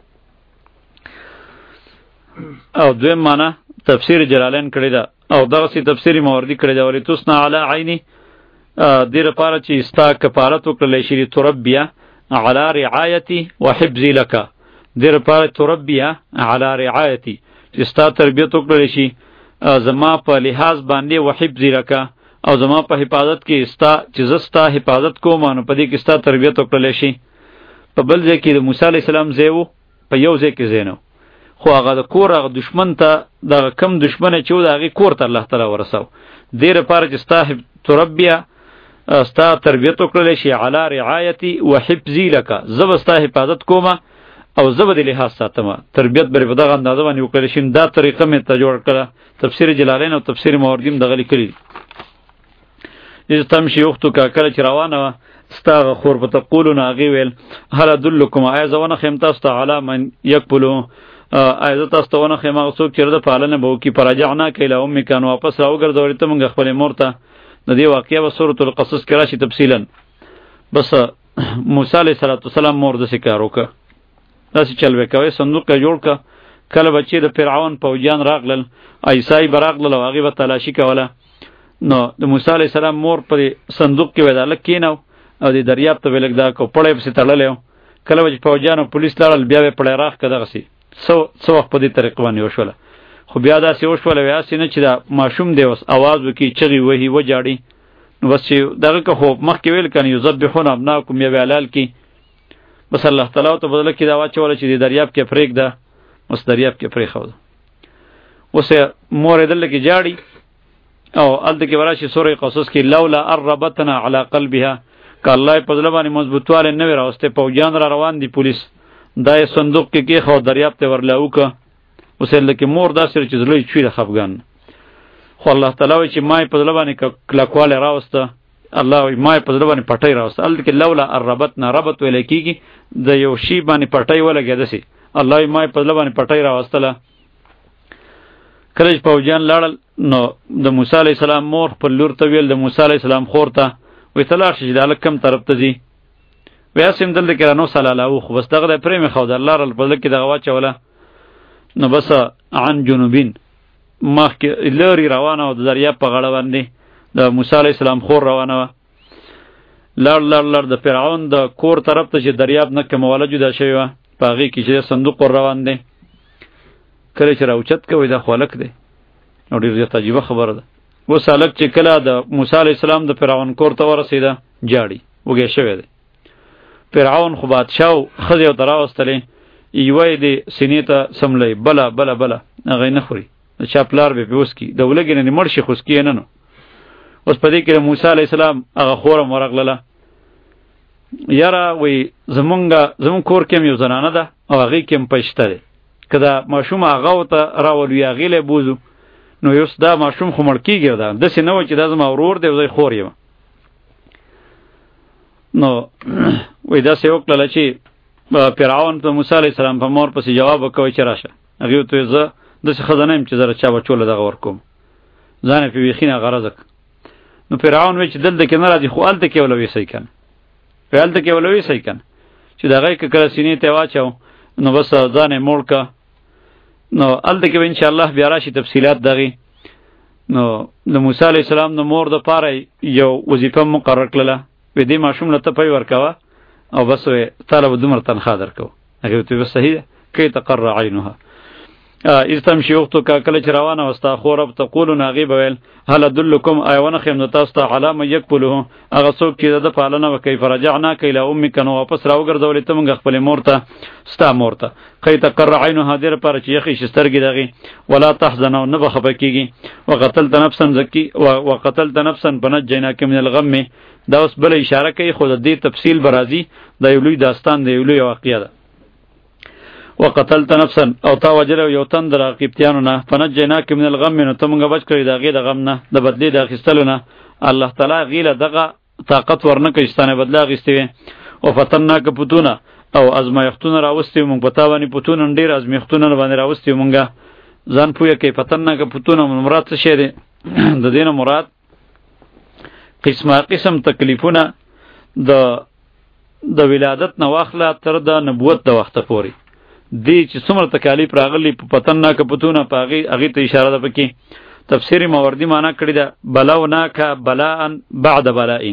او دویم معنی تفسیر جلالین کړی ده او دغسې تفسیر ماوردی کړی ده ولتصنع علی عینی دیر پاره چې ستا کفالت وکړلی شي لتربیه علی رعایتی و حفظی لکه دیر پاره تربیه علی رعایتی چې ستا تربیت وکړلی شي زما په لحاظ باندې و حفظی لکه او زما په حفاظت کې ستا چې زه ستا حفاظت کوم نو په دې کې ستا تربیت وکړلی شي په بل ځای کې د موسی علیه السلام ځای و په یو ځای کې ځای نه خو هغه د کور هغه دشمن ته دغه کم دشمن چې و د هغې کور ته الله تعالی ورسو دې لپاره چې ستا تربیه ستا تربیت وکړلی شي علی رعایتی و حفظی لکه زه به ستا حفاظت کومه او زه به د لحاظ ساتمه تربیت به په دغه اندازه باندې وکړلی شي دا طریقه مې ته جوړ کړه تفسیر جلالین او تفسیر ماوردي هم دغه لیکلي دي اذ تمشي اختک کله چې روانه وه ستا هغه خور په تقولو نه هغې ویل هل ادلکم آیا زه ونښیم تاسو ته علی من یکپلو آیا زه تاسو ته ونښیم هغه څوک چې د پالنه به وکړي فرجعناک الی امک نو واپس راوګرځولې ته موږ خپلې مور ته د دې واقعه به سورة القصص کې راشي تفصیلا بس موسی علیه السلام مور داسې کار وکړه داسې چل به کوئ صندوق یې جوړ کړه کله به چې د فرعون پوجیان راغلل عیسی به راغلل او هغې به تلاشي کوله نو د موسی علیه السلام مور په صندوق کې به دا هلک کېنو او د دریاب ته به لږ دا کو پړی پسې تړلی و کله به چې پوجیان او پولیس لاړل بیا به یې پړی راښ کړه دغسې څه وخت په دې طریقه باندې وشوله خو بیا داسې وشوله وی هسې نه چې دا ماشوم دی اوس اواز وکړي چغې وهي وجاړي نو بس چې دغه که خو مخکې ویل که نه یذبحون ابناکم یا به حلال کړي بس الله تعالی ورته په زړه کې دا واچوله چې د دریاب کې پرېږده اوس دریاب کې پرېښوده اوس یې مور یې دلته کې جاړي او هلته کې به راشي سورې قصص کې لولا ان ربطنا علی قلبها که الله یې په زړه باندې مضبوطوالی نه وي راوستی پوجیان را روان دي پولیس دا یې صندوق کې کېښود دریاب ته ورلاو که اوس یې لکه مور داسې چې زړه یې چوي د خفګان خو الله تعالی وایي چې ما یې په زړه باندې کلکوالی راوسته الله وایي ما یې په زړه باندې پټۍ راوسته هلته کې لولا ان ربطنا ربط ویلی کېږي د یو شي باندې پټۍ ولګېدسې الله وایي ما یې په زړه باندې پټۍ راوستله کله چې پوجیان لاړل نو د موسی علیه السلام مور خپل لور ته ویل د موسی علیه السلام خور ته وایي ته لاړ شه چې د هلک کم طرف ته ځي وایي هسې هم دلته کې رانو سلالاو خو بس دغه دی پرې مې ښوده لاره په زړه کې دغه واچوله نو بس عن جنوبین مخکې لرې روانه وه د دریاب په غاړه باندې د موسی علیه السلام خور روانه وه لړ لړ لړ د فرعون د کور طرف ته چې دریاب نه کمواله جدا شوې وه په هغې کې چې صندوق ور روان دی کله چې راوچت کوئ دا خو هلک دی او ډېر زیات عجیبه خبره ده اوس هلک چې کله د موسی علیه السلام د فرعون کور ته ورسېده جاړي وږی شوی دی فرعون خو بادشاه و ښځې ورته راوستلې یوه یې د سینې ته سملی بله بله بله هغه یې نه خوري د چا پلار به پې وسکي د ولږې نه دې مړ شي خو سکي یې نه نو اوس په دې کې د موسی علیه السلام هغه خور هم ورغلله یاره وایي زمونږ زمونږ کور کې هم یو زنانه ده او هغې کې هم پیسته دی که دا ماشوم هغه ته راولو یا هغې له بوځو نو اوس دا ماشوم خو مړ کېږي دا داسې نه وه چې دا زما ورور دی او زه خور یم نو وایي داسې وکړله چې فرعون ته موسی علیه السلام په مور پسې جواب ورکوي چې راشه هغې ورته ویل زه داسې ښځه نه یم چې زه چا بچو له دغه ورکوم ځان یې پرې بیخي نه غرضه نو فرعون وایي چې دلته کې نه راځي خو هلته کې وله ویسی که نه هلته کې وله ویسی که نه چې د هغې که کله سینې ته یې واچو نو بس ځان یې موړ که نو هلته کې به انشاءالله بیا راشي تفصیلات دغې نو د موسی علیه السلام د مور دپاره یو وظیفه مقرر کړله وی دې ماشوم له ته پی ورکوه او بس وی تاله به دومره تنخوا درکوو هغې ورته بس صحیح ده کی تقر عینها اذ تمشي اختک کله چې روانه وه ستا خور به تقولو نو هغې به ویل هل ادلکم آیا ونښیم د تاسو ته علی من یکفله هغه څوک چې د ده پالنه وکوي فرجعناک الی امک نو واپس راوګرځولې ته مونږ خپلې مور ته ستا مور ته کی تقر عینها دې لپاره چې یخې شي سترګې د هغې ولا تحزن او نه به خفه کېږي وقتلت نفسا زکي وقتلت نفسا فنجیناک من الغم دا اوس بله اشاره کوي خو د دې تفصیل به راځي دا یو لوی داستان دی یو لوی واقعه ده وقتلت نفسا او تا وجلو یو تن در قبطیانو نه فنجیناک من الغم نو ته مونږ بچ کړی د هغې د غم نه د بدلې د اخیستلو نه الله تعالی هغې له دغه طاقت ورنه کړي چې ستانې بدله اخیستې وې وفتناک پتونه او ازمایښتونه راوستي وو مونږ په تا باندې پتونه ډېر ازمایښتونه باندې راوستي وو مونږه ځان پوهه کوي فتناک پتونه مراد څه شی دی د دې نه مراد قسمه قسم تکلیفونه د د ولادت نه واخله تر د نبوت د وخته پورې دی چې څومره تکالیف راغلی په پتناک پتونه په هغې هغې ته اشاره ده پکې تفسیر ماوردي معنا کړې ده بلوناک بلاء بعد بلاء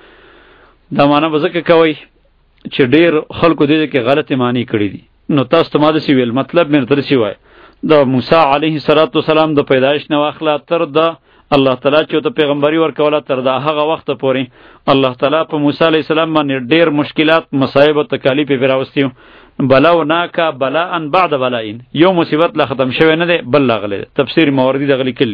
دا معنا به ځکه کوئ چې ډېر خلکو دې کې غلطې معنی کړي دي نو تاسو ته ما داسې ویل مطلب مې درته داسې وایه د موسی علیه السلام د پیدایش نه واخله تر د الله تعالی چې ورته پیغمبري ورکوله تر د هغه وخته پورې الله تعالی په موسی علیه السلام باندې ډېر مشکلات مصایب او تکالیف یې پرې راوستي بلوناک بلاء بعد بلاء یو مصیبت لا ختم شوی نه دی بل راغلی دی تفسیر ماوردي دغه لیکلي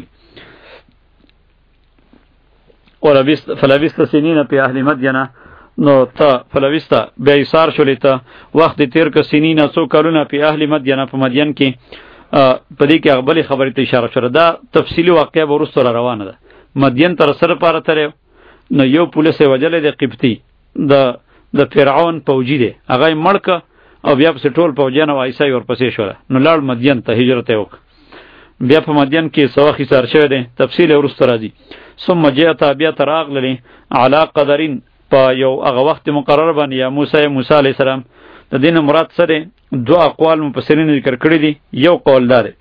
فلبثت سنین فی اهل مدینه نو ته فلبثت بیا ایثار شولې ته وخت تیر که سنین څو کلونه فی اهل مدینه په مدین کې په دې کې هغه بلې خبرې ته اشاره شوه دا تفصیلي واقعه به وروسته را روانه ده مدین تر سره پاره ترې نو یو پولیس یې وجلی دی قبطي د د فرعون پوجي دی هغه یې مړ که او بیا پسې ټول پوجیان او عیسی ورپسې شوله نو لاړ مدین ته هجرت یې وکړه بیا په مدین کې څه وخت ایثار شوی دی تفصیل یې وروسته راځي ثم جئت بیا ته راغللې علی قدرین په یو هغه وخت مقرر باندې یا موسی موسی علیه السلام د دې نه مراد څه دی دو اقوال مفسرین ذکر کړي دي یو قول دا دی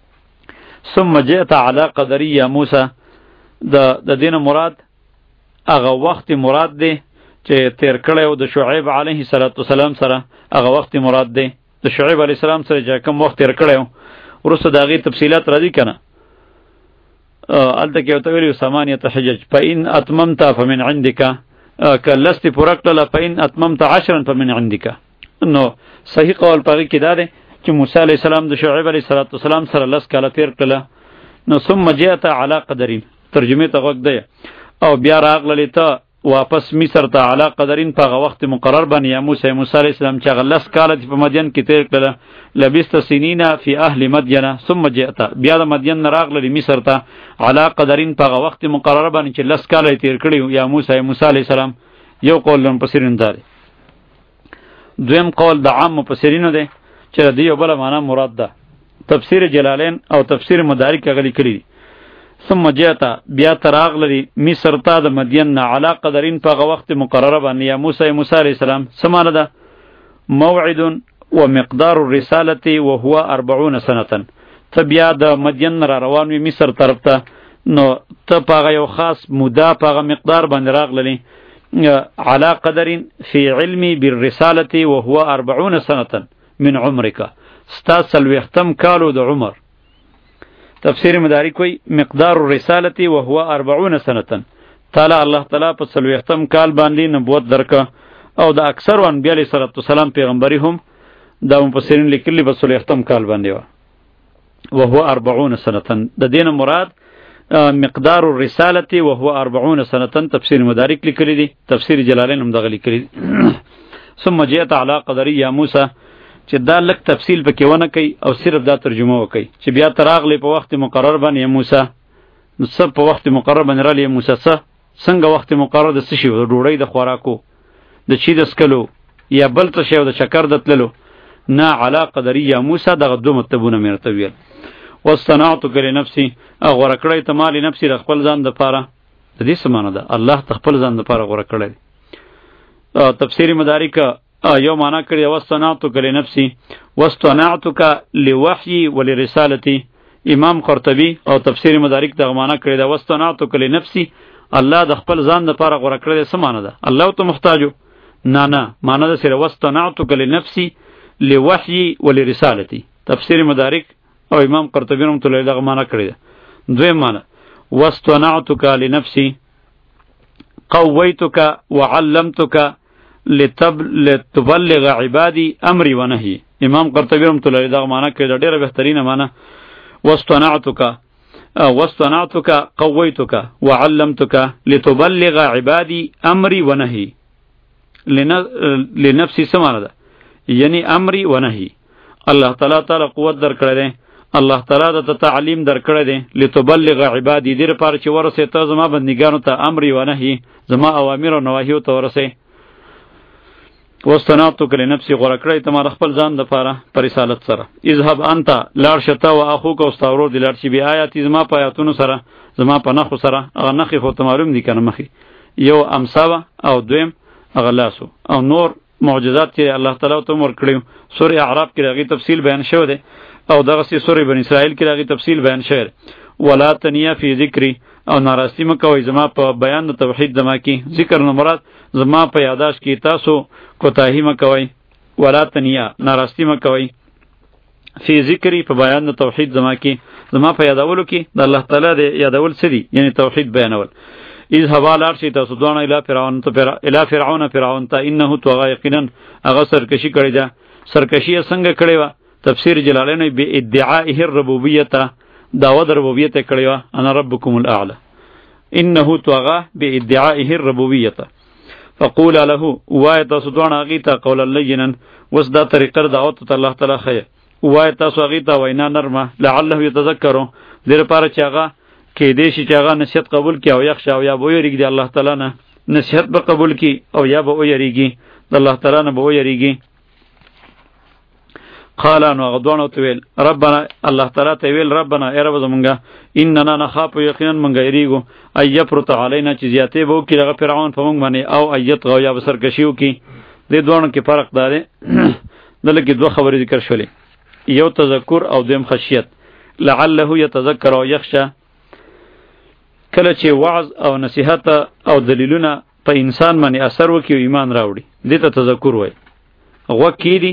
ثم جئت علی قدری یا موسی د د دې نه مراد هغه وخت مراد دی چې تیر کړی و د شعیب علیه السلام سره هغه وخت مراد دی د شعیب علیه السلام سره چې کوم وخت تیر کړی و وروسته د هغې تفصیلات راځي که نه هلته کې ورته ویلي ثمانیة حجج فإن أتممت فمن عندک که لستې پوره کړله فإن أتممت عشرا فمن عندک نو صحیح قول په هغې کې دا دی چې موسی علیه السلام د شعیب علیه السلام سره لس کاله تیر کړله نو ثم جئت علی قدرین ترجمې ته غوږ دی او بیا راغللې ته واپس مصر ته علی قدرین په هغه وخت مقرر باندې یا موسی موسی علیه السلام چې هغه لس کاله چې په مدین کې تیر کړله لبثت سنین فی اهل مدینه ثم جئت بیا د مدین نه راغللې مصر ته علی قدرین په هغه وخت مقرر باندې چې لس کاله تیر کړي یا موسی موسی علیه السلام یو قول له مفسرینو دا دی دویم قول د عام مفسرینو دی چې د یو بله معنا مراد ده تفسیر جلالین او تفسیر مدارک هغه لیکلي دي ثم جئت بیا ته راغللې مصر ته د مدین نه علی قدرین په هغه وخت مقرره باندې یا موسی موسی علیه السلام څه معنی ده موعد ومقدار الرسالة وهو أربعون سنة ته بیا د مدین را روان وي مصر طرف ته نو ته په هغه یو خاص موده په هغه مقدار باندې راغللې علی قدرین فی علمی بالرسالة وهو أربعون سنة من عمرک ستا څلوېښتم کالو د عمر تفسیر مدارک وی مقدار الرسالة وهو أربعون سنة تعالی الله تعالی په څلوېښتم کال باندې نبوت درکه او د اکثر انبیاء علیه السلام پیغمبري هم دا مفسرین لیکلي په څلوېښتم کال باندې وه وهو أربعون سنة د دې نه مراد مقدار الرسالة وهو أربعون سنة تفسیر مدارک لیکلي دي تفسیر جلالین هم دغه لیکلي دي ثم جئت علی قدری یا موسی چې دا لک تفصیل پکې ونه کوي او صرف دا ترجمه وکړي چې بیا تراغلی په وخت مقرر باندې موسی نو څه په وخت مقرر باندې رالی موسی څه څنګه وخت مقرر د څه شي د ډوړی د خوراکو د چی د سکلو یا بل څه شی د چکر د تللو نه علا قدری یا موسی دغه دوه مطلبونه مې ورته ویل واصطنعتک لنفسی غوره کړی ته ما لنفسي د خپل ځان دپاره د دې څه معنی ده الله ته خپل ځان دپاره غوره کړی دی تفسیر مدارک یو معنا کړی واصطنعتک لنفسی واصطنعتک لوحی ولرسالتی امام قرطبی او تفسیر مدارک دغه معنا کړی دی واصطنعتک لنفسی الله د خپل ځان دپاره غوره کړی دی څه معنی ده الله ته محتاجو نه نه معنا ده صرف واصطنعتک لنفسی لوحی ولرسالتی تفسیر مدارک او امام قرطبی رحمۃ اللہ دغه معنا کړی دی دویم معنا واصطنعتک لنفسی قویتک وعلمتک لتب لتبلغ عبادی امری و نهی امام قرطبی رحمۃ اللہ دغه معنا کړی دی ډیره بهترینه معنا واصطنعتک واصطنعتک قویتک وعلمتک لتبلغ عبادی امری و نهی لنفسی څه معنا ده یعنی امری و نهی الله تعالی تعالی قوت در کړی دی الله تعالی د تعلیم در کړی دی لتبلغ عبادی دیر پار چې ورسه ته زما بندگانو ته امر و نهی زما اوامر او نواهی ته ورسه واستنعتک لنفسی غوره کړی ته ما خپل ځان د پاره پر رسالت سره اذهب انت لاړ شته او اخوک او استاورور دی لاړ شي بیا آیات زما په آیاتونو سره زما په نخو سره هغه نخې خو ته معلوم دي کنه مخې یو امسا او دویم هغه لاسو او نور معجزات چې الله تعالی ته ور کړیو سورې اعراف کې هغه تفصیل بیان شوی دی او دغه سی سورې بنی اسرائیل کې هغه تفصیل بیان شوی ولا تنیا فی ذکری او ناراستی مکوئ زما په بیان د توحید زما کې ذکر نو مراد زما په یاداش کې تاسو کوتاهی مکوئ ولا تنیا ناراستی مکوئ فی ذکری په بیان د توحید زما کې زما په یادولو کې د الله تعالی د یادول څه دي یعنی توحید بیانول اذ حوالار شي تاسو دوه اله فرعون ته پر اله فرعون فرعون ته انه تو یقینا هغه سرکشی کړی ده سرکشی څنګه کړی و تفسیر جلالین به ادعائه الربوبیت داود ربوبیت کړی و انا ربکم الاعلى انه توغا بادعائه الربوبیت فقول له وای تاسو دوه هغه ته قول لینا وس دا طریقه دعوت ته الله تعالی خیر وای تاسو هغه ته وینا نرمه لعله یتذکروا دیر پاره چې هغه کې دې شي چې هغه نصیحت قبول کړي او یخشا او یا به یریږي د الله تعالی نه نصیحت به قبول کړي او یا به یریږي د الله تعالی نه به یریږي قال انو غدوانو تویل ربنا الله تعالی ته ویل ربنا ای رب زمونږه اننا نخاف یقینا مونږ یریږو ایفرط علینا چې زیاتې به وکړي هغه فرعون په مونږ باندې او ایت غو یا به سرکشي وکړي دې دوانو کې فرق دی دلته کې دوه خبرې ذکر شولې یو تذکر او دویم خشیت لعله یتذکر او یخشى کله چې وعظ او نصیحت او دلیلونه په انسان باندې اثر وکړي او ایمان راوړي دې ته تذکر وایي غوږ کیدی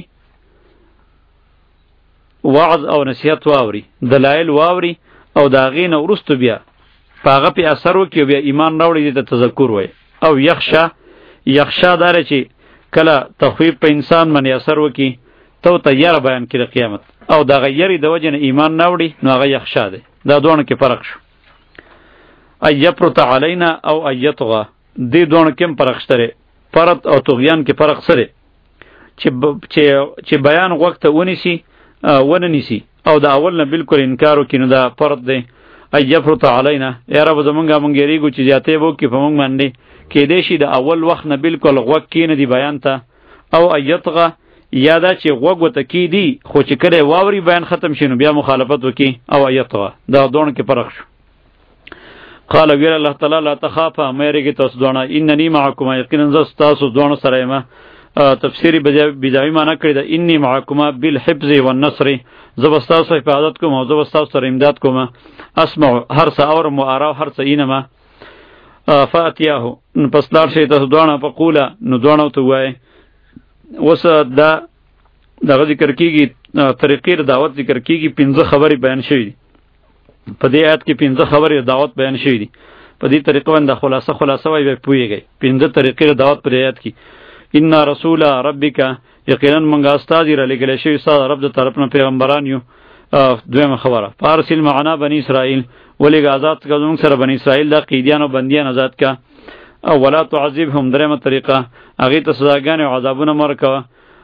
وعظ او نصیحت واوري دلایل واوري او دا غین ورستو بیا پاغه په اثر وکي بیا ایمان راوړي د تذکر وای او یخشا یخشا دار چې کله تخفیف په انسان باندې اثر وکي تو تیار بیان کړي قیامت او دا غیری د وجنه ایمان راوړي نو هغه یخشا ده دا دوه کې فرق شو ایپرت علینا او ایتغا دې دوه کې فرق شته فرت او طغیان کې فرق سره چې چې بیان وخت ونیسي ونه نیسی او دا اول نه بالکل انکار وکړي نو دا فرض دی ایفرط علینا یا رب زمونږه مونږ یریږو چې زیاتې به وکړي په مونږ باندې کیدای شي د اول وخت نه بالکل غوږ کینه دی بیان ته او ایتغه یا دا چې غوږ ورته کیدي خو چې کله واوري بیان ختم شي نو بیا مخالفت وکړي او ایتغه دا دوه کې فرق شو قال ویل الله تعالی لا تخافا مېریږي تاسو دوه اننی معکم یقینا ز تاسو دوه سره یم تفسیری بداوی معنی کړی دا انی معکما بالحفظ والنصر زبستا سره حفاظت کوم او زبستا سره امداد کوم اسمع هر څه اور مو ارا هر څه اینما فاتیاه پس لار شي تاسو دوه په قوله نو دوه ته وای وس دا دغه ذکر کیږي طریقې دعوت ذکر کیږي پنځه خبرې بیان شوې په دې آیت کې پنځه خبرې دعوت بیان شوې دي په دې طریقه باندې خلاصه خلاصه وای به پویږي پنځه طریقې دعوت پر آیت کې ان رسول ربک یقینا منګه استاد را لګل شوی استاد رب د طرف نه پیغمبران یو دویمه خبره فارسل معنا بنی اسرائیل ولګ آزاد کړم سره بنی اسرائیل د قیدیان او بندیان آزاد کا او ولا تعذبهم درېمه طریقه هغه ته سزاګانې او عذابونه مرکه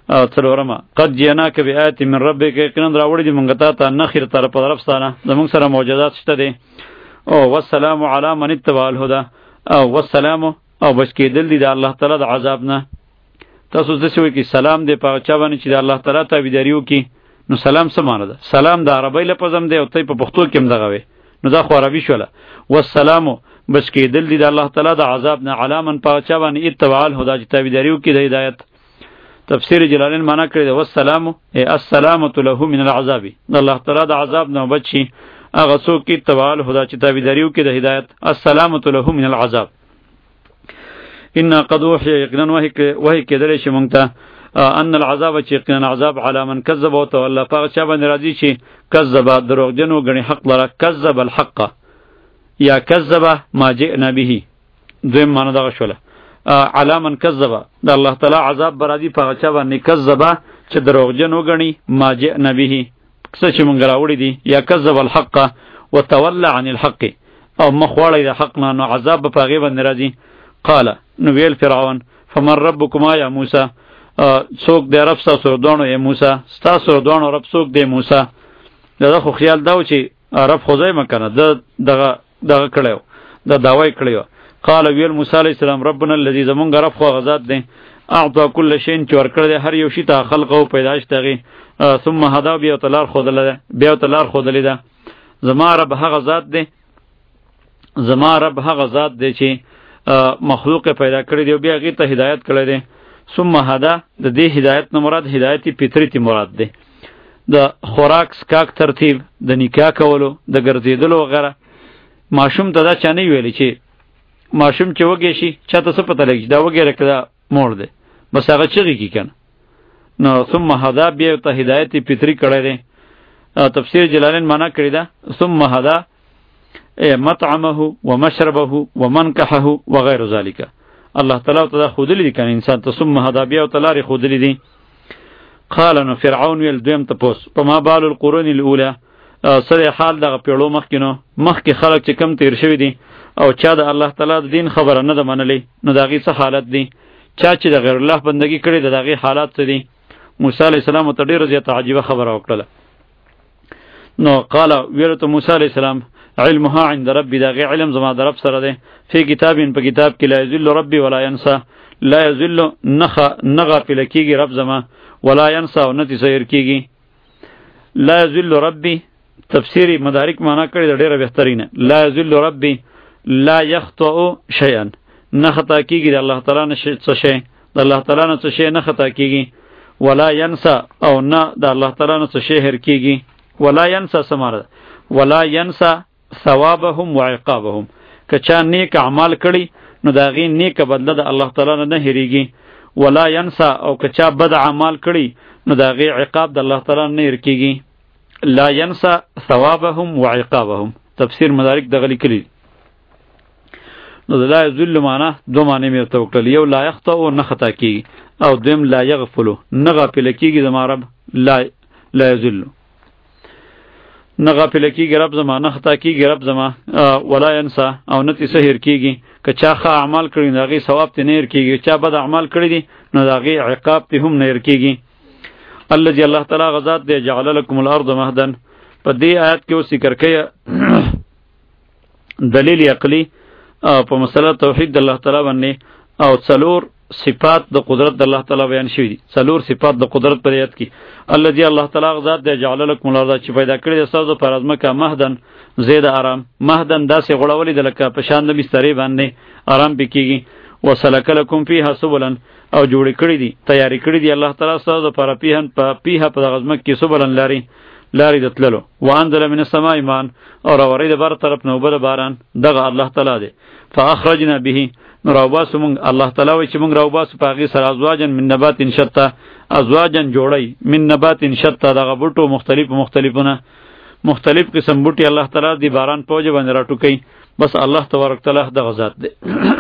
څلورمه قد جئناک بآیة من ربک، یقینا راوړي دي مونږ ته ته نخیر طرف طرفستانه زمونږ سره معجزات شته دي. او والسلام علی من اتبع الهدى، او والسلام او بچ کېدل دي د الله تعالی د عذاب نه. تاسو داسې وایئ چې سلام دی په هغه چا باندې چې د الله تعالی تابعداري وکړي، نو سلام څه معنی ده؟ سلام د عربی لفظ هم دی او ته په پښتو کې هم دغه وی، نو دا خو عربي شوله. والسلام بچ کېدل دي د الله تعالی د عذاب نه، علی من په هغه چا باندې اتبع الهدى چې تابعداري وکړي د هدایت. تفسیر جلالین معنا کړی دی والسلام ای السلامة له من العذاب، د الله تعالی د عذاب نه بچي هغه څوک چې اتبع الهدى چې تابعداري وکړي د هدایت. السلامة له من العذاب. ان قد وحی، یقینا وحی کېدلی شي مونږ ته ان العذاب چې یقینا عذاب علی من کذب او تولى، په هغه چا باندې راځي چې کذب دروغجن وګڼي حق لره. کذب الحق یا کذب ما جئنا به، دویم معنا دغه شوله. علی من کذب د الله تعالی عذاب برادي په هغه چا باندې کذب چې دروغجن وګڼي ما جئنا به، څه چې مونږ راوړي دي. یا کذب الحق وتولى عن الحق، او مخ واړی د حق نه، نو عذاب په هغې باندې راځي. قال نو ویل فرعون فمن ربکما یا موسی، څوک دی رب ستاسو دواړو یا موسی، ستاسو دواړو رب څوک دی موسی. دغه خو خیال دا و چې رب خو ځای مه کنه، ده دغه دغه کړی و، دا دعوی کړی و. قال ویل موسی علیه السلام ربنا الذي، زمونږ رب خو هغه ذات دی اعطا کل شین چې ورکړی دی هر یو شي ته خلقه او پیدایش ته هغې، ثم هدا بیا ورته لار ښودلی ده بیا ورته لار ښودلې ده. زما رب هغه ذات دی زما رب هغه ذات دی چې مخلوق پیدا کړی دی او بیا هغې ته هدایت کړی دی. ثم هدا، د دې هدایت نه مراد هدایت فطري تی مراد دی، د خوراک سکاک ترتیب، د نکاح کولو، د ګرځېدلو وغیره. ماشوم ته دا چا نه ویلی چې ماشوم چې وږی شي چاته څه پته لګي چې دا وږی لکه دا موړ دی، بس هغه چغې کي که نه. نو ثم هدا بیا ته هدایت فطري کړی دی. تفسیر جلالین معنا کړې ده ثم هدا مطعمه ومشربه ومنکحه وغیر ذلك. الله تعالی ته دا خودلی دی کنه انسان ته ثم هدا بیا ته لارې خودلی دی. قال نو فرعون ویل دویم تپوس په ما بال القرون الاولى، سره حال دغه پیړو مخکې نو مخکې خلک چې کم تیر شوي دي او چا د الله تعالی د دین خبره نه ده منلې، نو د هغې څه حالت دی؟ چا چې د غیر الله بندګي کړې ده د هغې حالات څه دي؟ موسی علیه السلام ته ډېره زیاته عجیبه خبره وکړله. نو قال ویلو ته موسی علیه السلام علمها عند ربي، د هغې علم زما د رب سره دی. فی کتاب په کتاب کې لا یذل ربي ولا ینسى، لا یذل نه غافله کېږي رب زما، ولا ینسى او نه تسیر کېږي. لا یذل ربي تفسیری مدارک معنا کړی د ډېره بهترینه. لا یذل ربي لا یخطئ شیئا، نه خطا کېږي د الله تعالی نه څه شی، د الله تعالی نه څه شی نه خطا کېږي. ولا ینسى او نه د الله تعالی نه څه شی هېر کېږي. ولا ینسى څه معنی ده؟ ولا ینسى ثوابهم وعقابهم، که چا نیک اعمال کړي نو د هغې نیکه بدله د الله تعالی نه نه هېرېږي. ولا ینسى او که چا بد اعمال کړي نو د هغې عقاب د الله تعالی نه هېر کېږي. لا ینسى ثوابهم وعقابهم، تفسیر مدارک دغه لیکلي. نو د لا یذل معنا دو معنی مې ورته وکړل، یو لا یخطئ نه خطا کېږي، او دویم لا یغفلو نه غافله کېږي زما رب. لا لا یذل نه غافله کېږي رب زما، نه خطا کېږي رب زما. ولا ینسى او نه ترې څه هېر کېږي. که چا ښه اعمال کړي نو د هغې ثواب ترې نه هېر کېږي، چا بد اعمال کړي دي نو د هغې عقاب ترې هم نه هېر کېږي. الذي الله تعالی غذات دی جعل لكم الارض مهدا. په دې آیات کې اوس ذکر کوي دلیل عقلی په مسله توحید د الله تعالی باندې، او څلور صفات د قدرت د الله تعالی بیان شوي دي. څلور صفات د قدرت په آیات کې. الذي الله تعالی غذات دی جعل لكم الارض، چې پیدا کړی دی ستاسو پر ځمکه مهدن زید آرام. مهدن داسې غوړولې ده لکه په شان د بسترې باندې آرام پې کېږي. وسلک لکم فیها سبلا، او جوړې کړي دي تیاری کړي دي الله تعالی ستاسو دپاره پیهن په پیها په دغه ځمکه کې سبلا لارې لارې د تللو. وانزل من السماء ماء، او راوری د بر طرف نه اوبه د باران، دغه الله تعالی دی. فاخرجنا به، نو راوباسو مونږ، الله تعالی وایي چې مونږ راوباسو په هغې سره ازواجا من نبات شتا، ازواجا جوړی من نبات شتا، دغه بوټو مختلف مختلفونه مختلف قسم بوټي الله تعالی دی باران په وجه باندې راټوکوي. بس الله تبارک تعالی دغه ذات دی.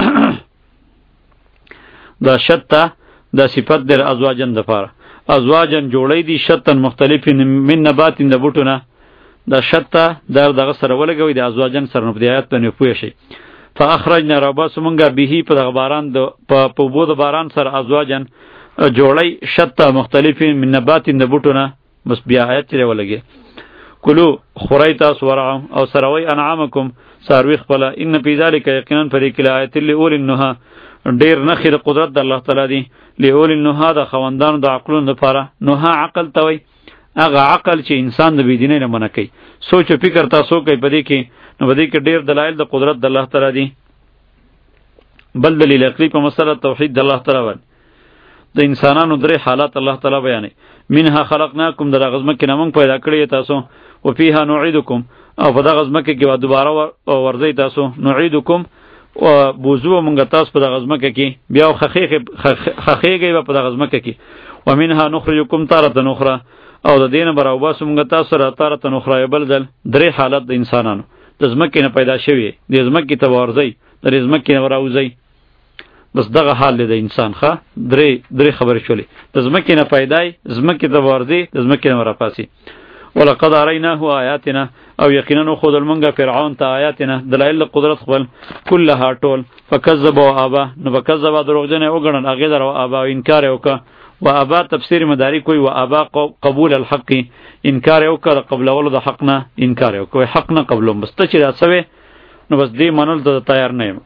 دا شتا دا صفت در ازواجن دپاره، ازواجن جوړی دي شتن مختلف من نبات د بوټونه. دا شتا در دغه سره ولګوي د ازواجن سره، نو په دې آیات باندې پوه شئ. فاخرجنا رباسو مونږه به په دغه باران د په اوبو د باران سره ازواجن جوړی شتا مختلفین من نبات د بوټونه. بس بیا آیت چره ولګي کلو خوری تاسو ورعم او سروی انعامکم ساروی خپل ان فی ذلک یقینا فریق الایت لاول النها ډیر نخې د قدرت د الله تعالی دی لاول النها د خوندانو د عقلونو لپاره. نها عقل توي هغه عقل چې انسان د بيدینه نه منع کوي سوچ او فکر تاسو کوي پدې کې نو پدې کې ډیر دلایل د قدرت د الله تعالی دی. بل دلیل عقلی په مسله توحید د الله تعالی باندې د انسانانو درې حالات الله تعالی بیانوي. منها خلقناکم در غزمه کې نمنګ پیدا کړی تاسو او فيها نعيدکم او په دغه غزمه کې به دوباره ورځي تاسو نعيدکم او بوزو مونږ تاسو په دغه غزمه کې بیا خخېږي خخېږي په دغه غزمه کې ومنها نخرجکم تارة اخرى او د دین براو باسو مونږ تاسو را تارة اخرى بل ځل. درې حالت د انسانانو د زمکه نه پیدا شوی د زمکه ته ورځي د زمکه نه راوځي. بس دغه حال دی د انسان ښه درې درې خبرې شولې د زمکه نه پیدای زمکه ته ورځي د زمکه نه راپاسي. ولقد اریناه آیاتنا او یقینا خود المنګه فرعون ته آیاتنا دلایل قدرت خپل كلها ټول فکذبوا ابا نو بکذبا دروغجن او غړن اغه درو ابا انکار وکا و ابا تفسیر مداری کوئی و ابا قبول الحق انکار وکا قبل اول د حقنا انکار وکا حقنا قبلهم بس ته چې راسوي نو بس دې منل ته تیار نه یم.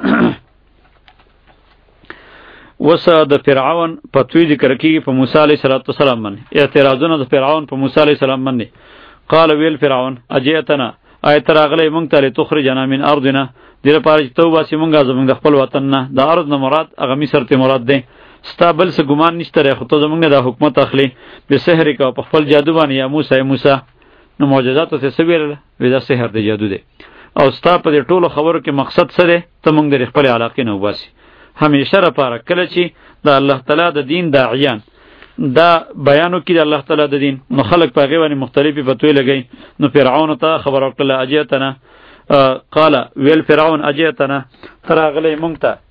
وسه د فرعون پتوی ذکر کیږي په موسی علیه السلام باندې اعتراضونه د فرعون په موسی علیه السلام باندې. قال ویل فرعون اجئتنا ایت راغلی مونږ ته لتخرجنا من ارضنا دغه پاره چې توبه سي مونږه زمونږ د خپل وطن نه د ارض نه مراد هغه مصر ته مراد ده. ستا بل څه ګمان نشته ری خو ته زمونږ نه د حکومت اخلي به سحر کا په خپل جادو باندې یا موسی موسی نو معجزات ته سویل ودا سحر د جادو ده او ستا په دې ټولو خبرو کې مقصد سره ته مونږ د خپل علاقې نه وباسي همیشه را پاره کله چې د الله تعالی د دین داعیان دا بیانو کې د الله تعالی د دین نو خلق په غیبه مختلفي فتوی لګی. نو فرعون ته خبر ورکړه اجیتنا قال ویل فرعون اجیتنا تراغلی مونږ ته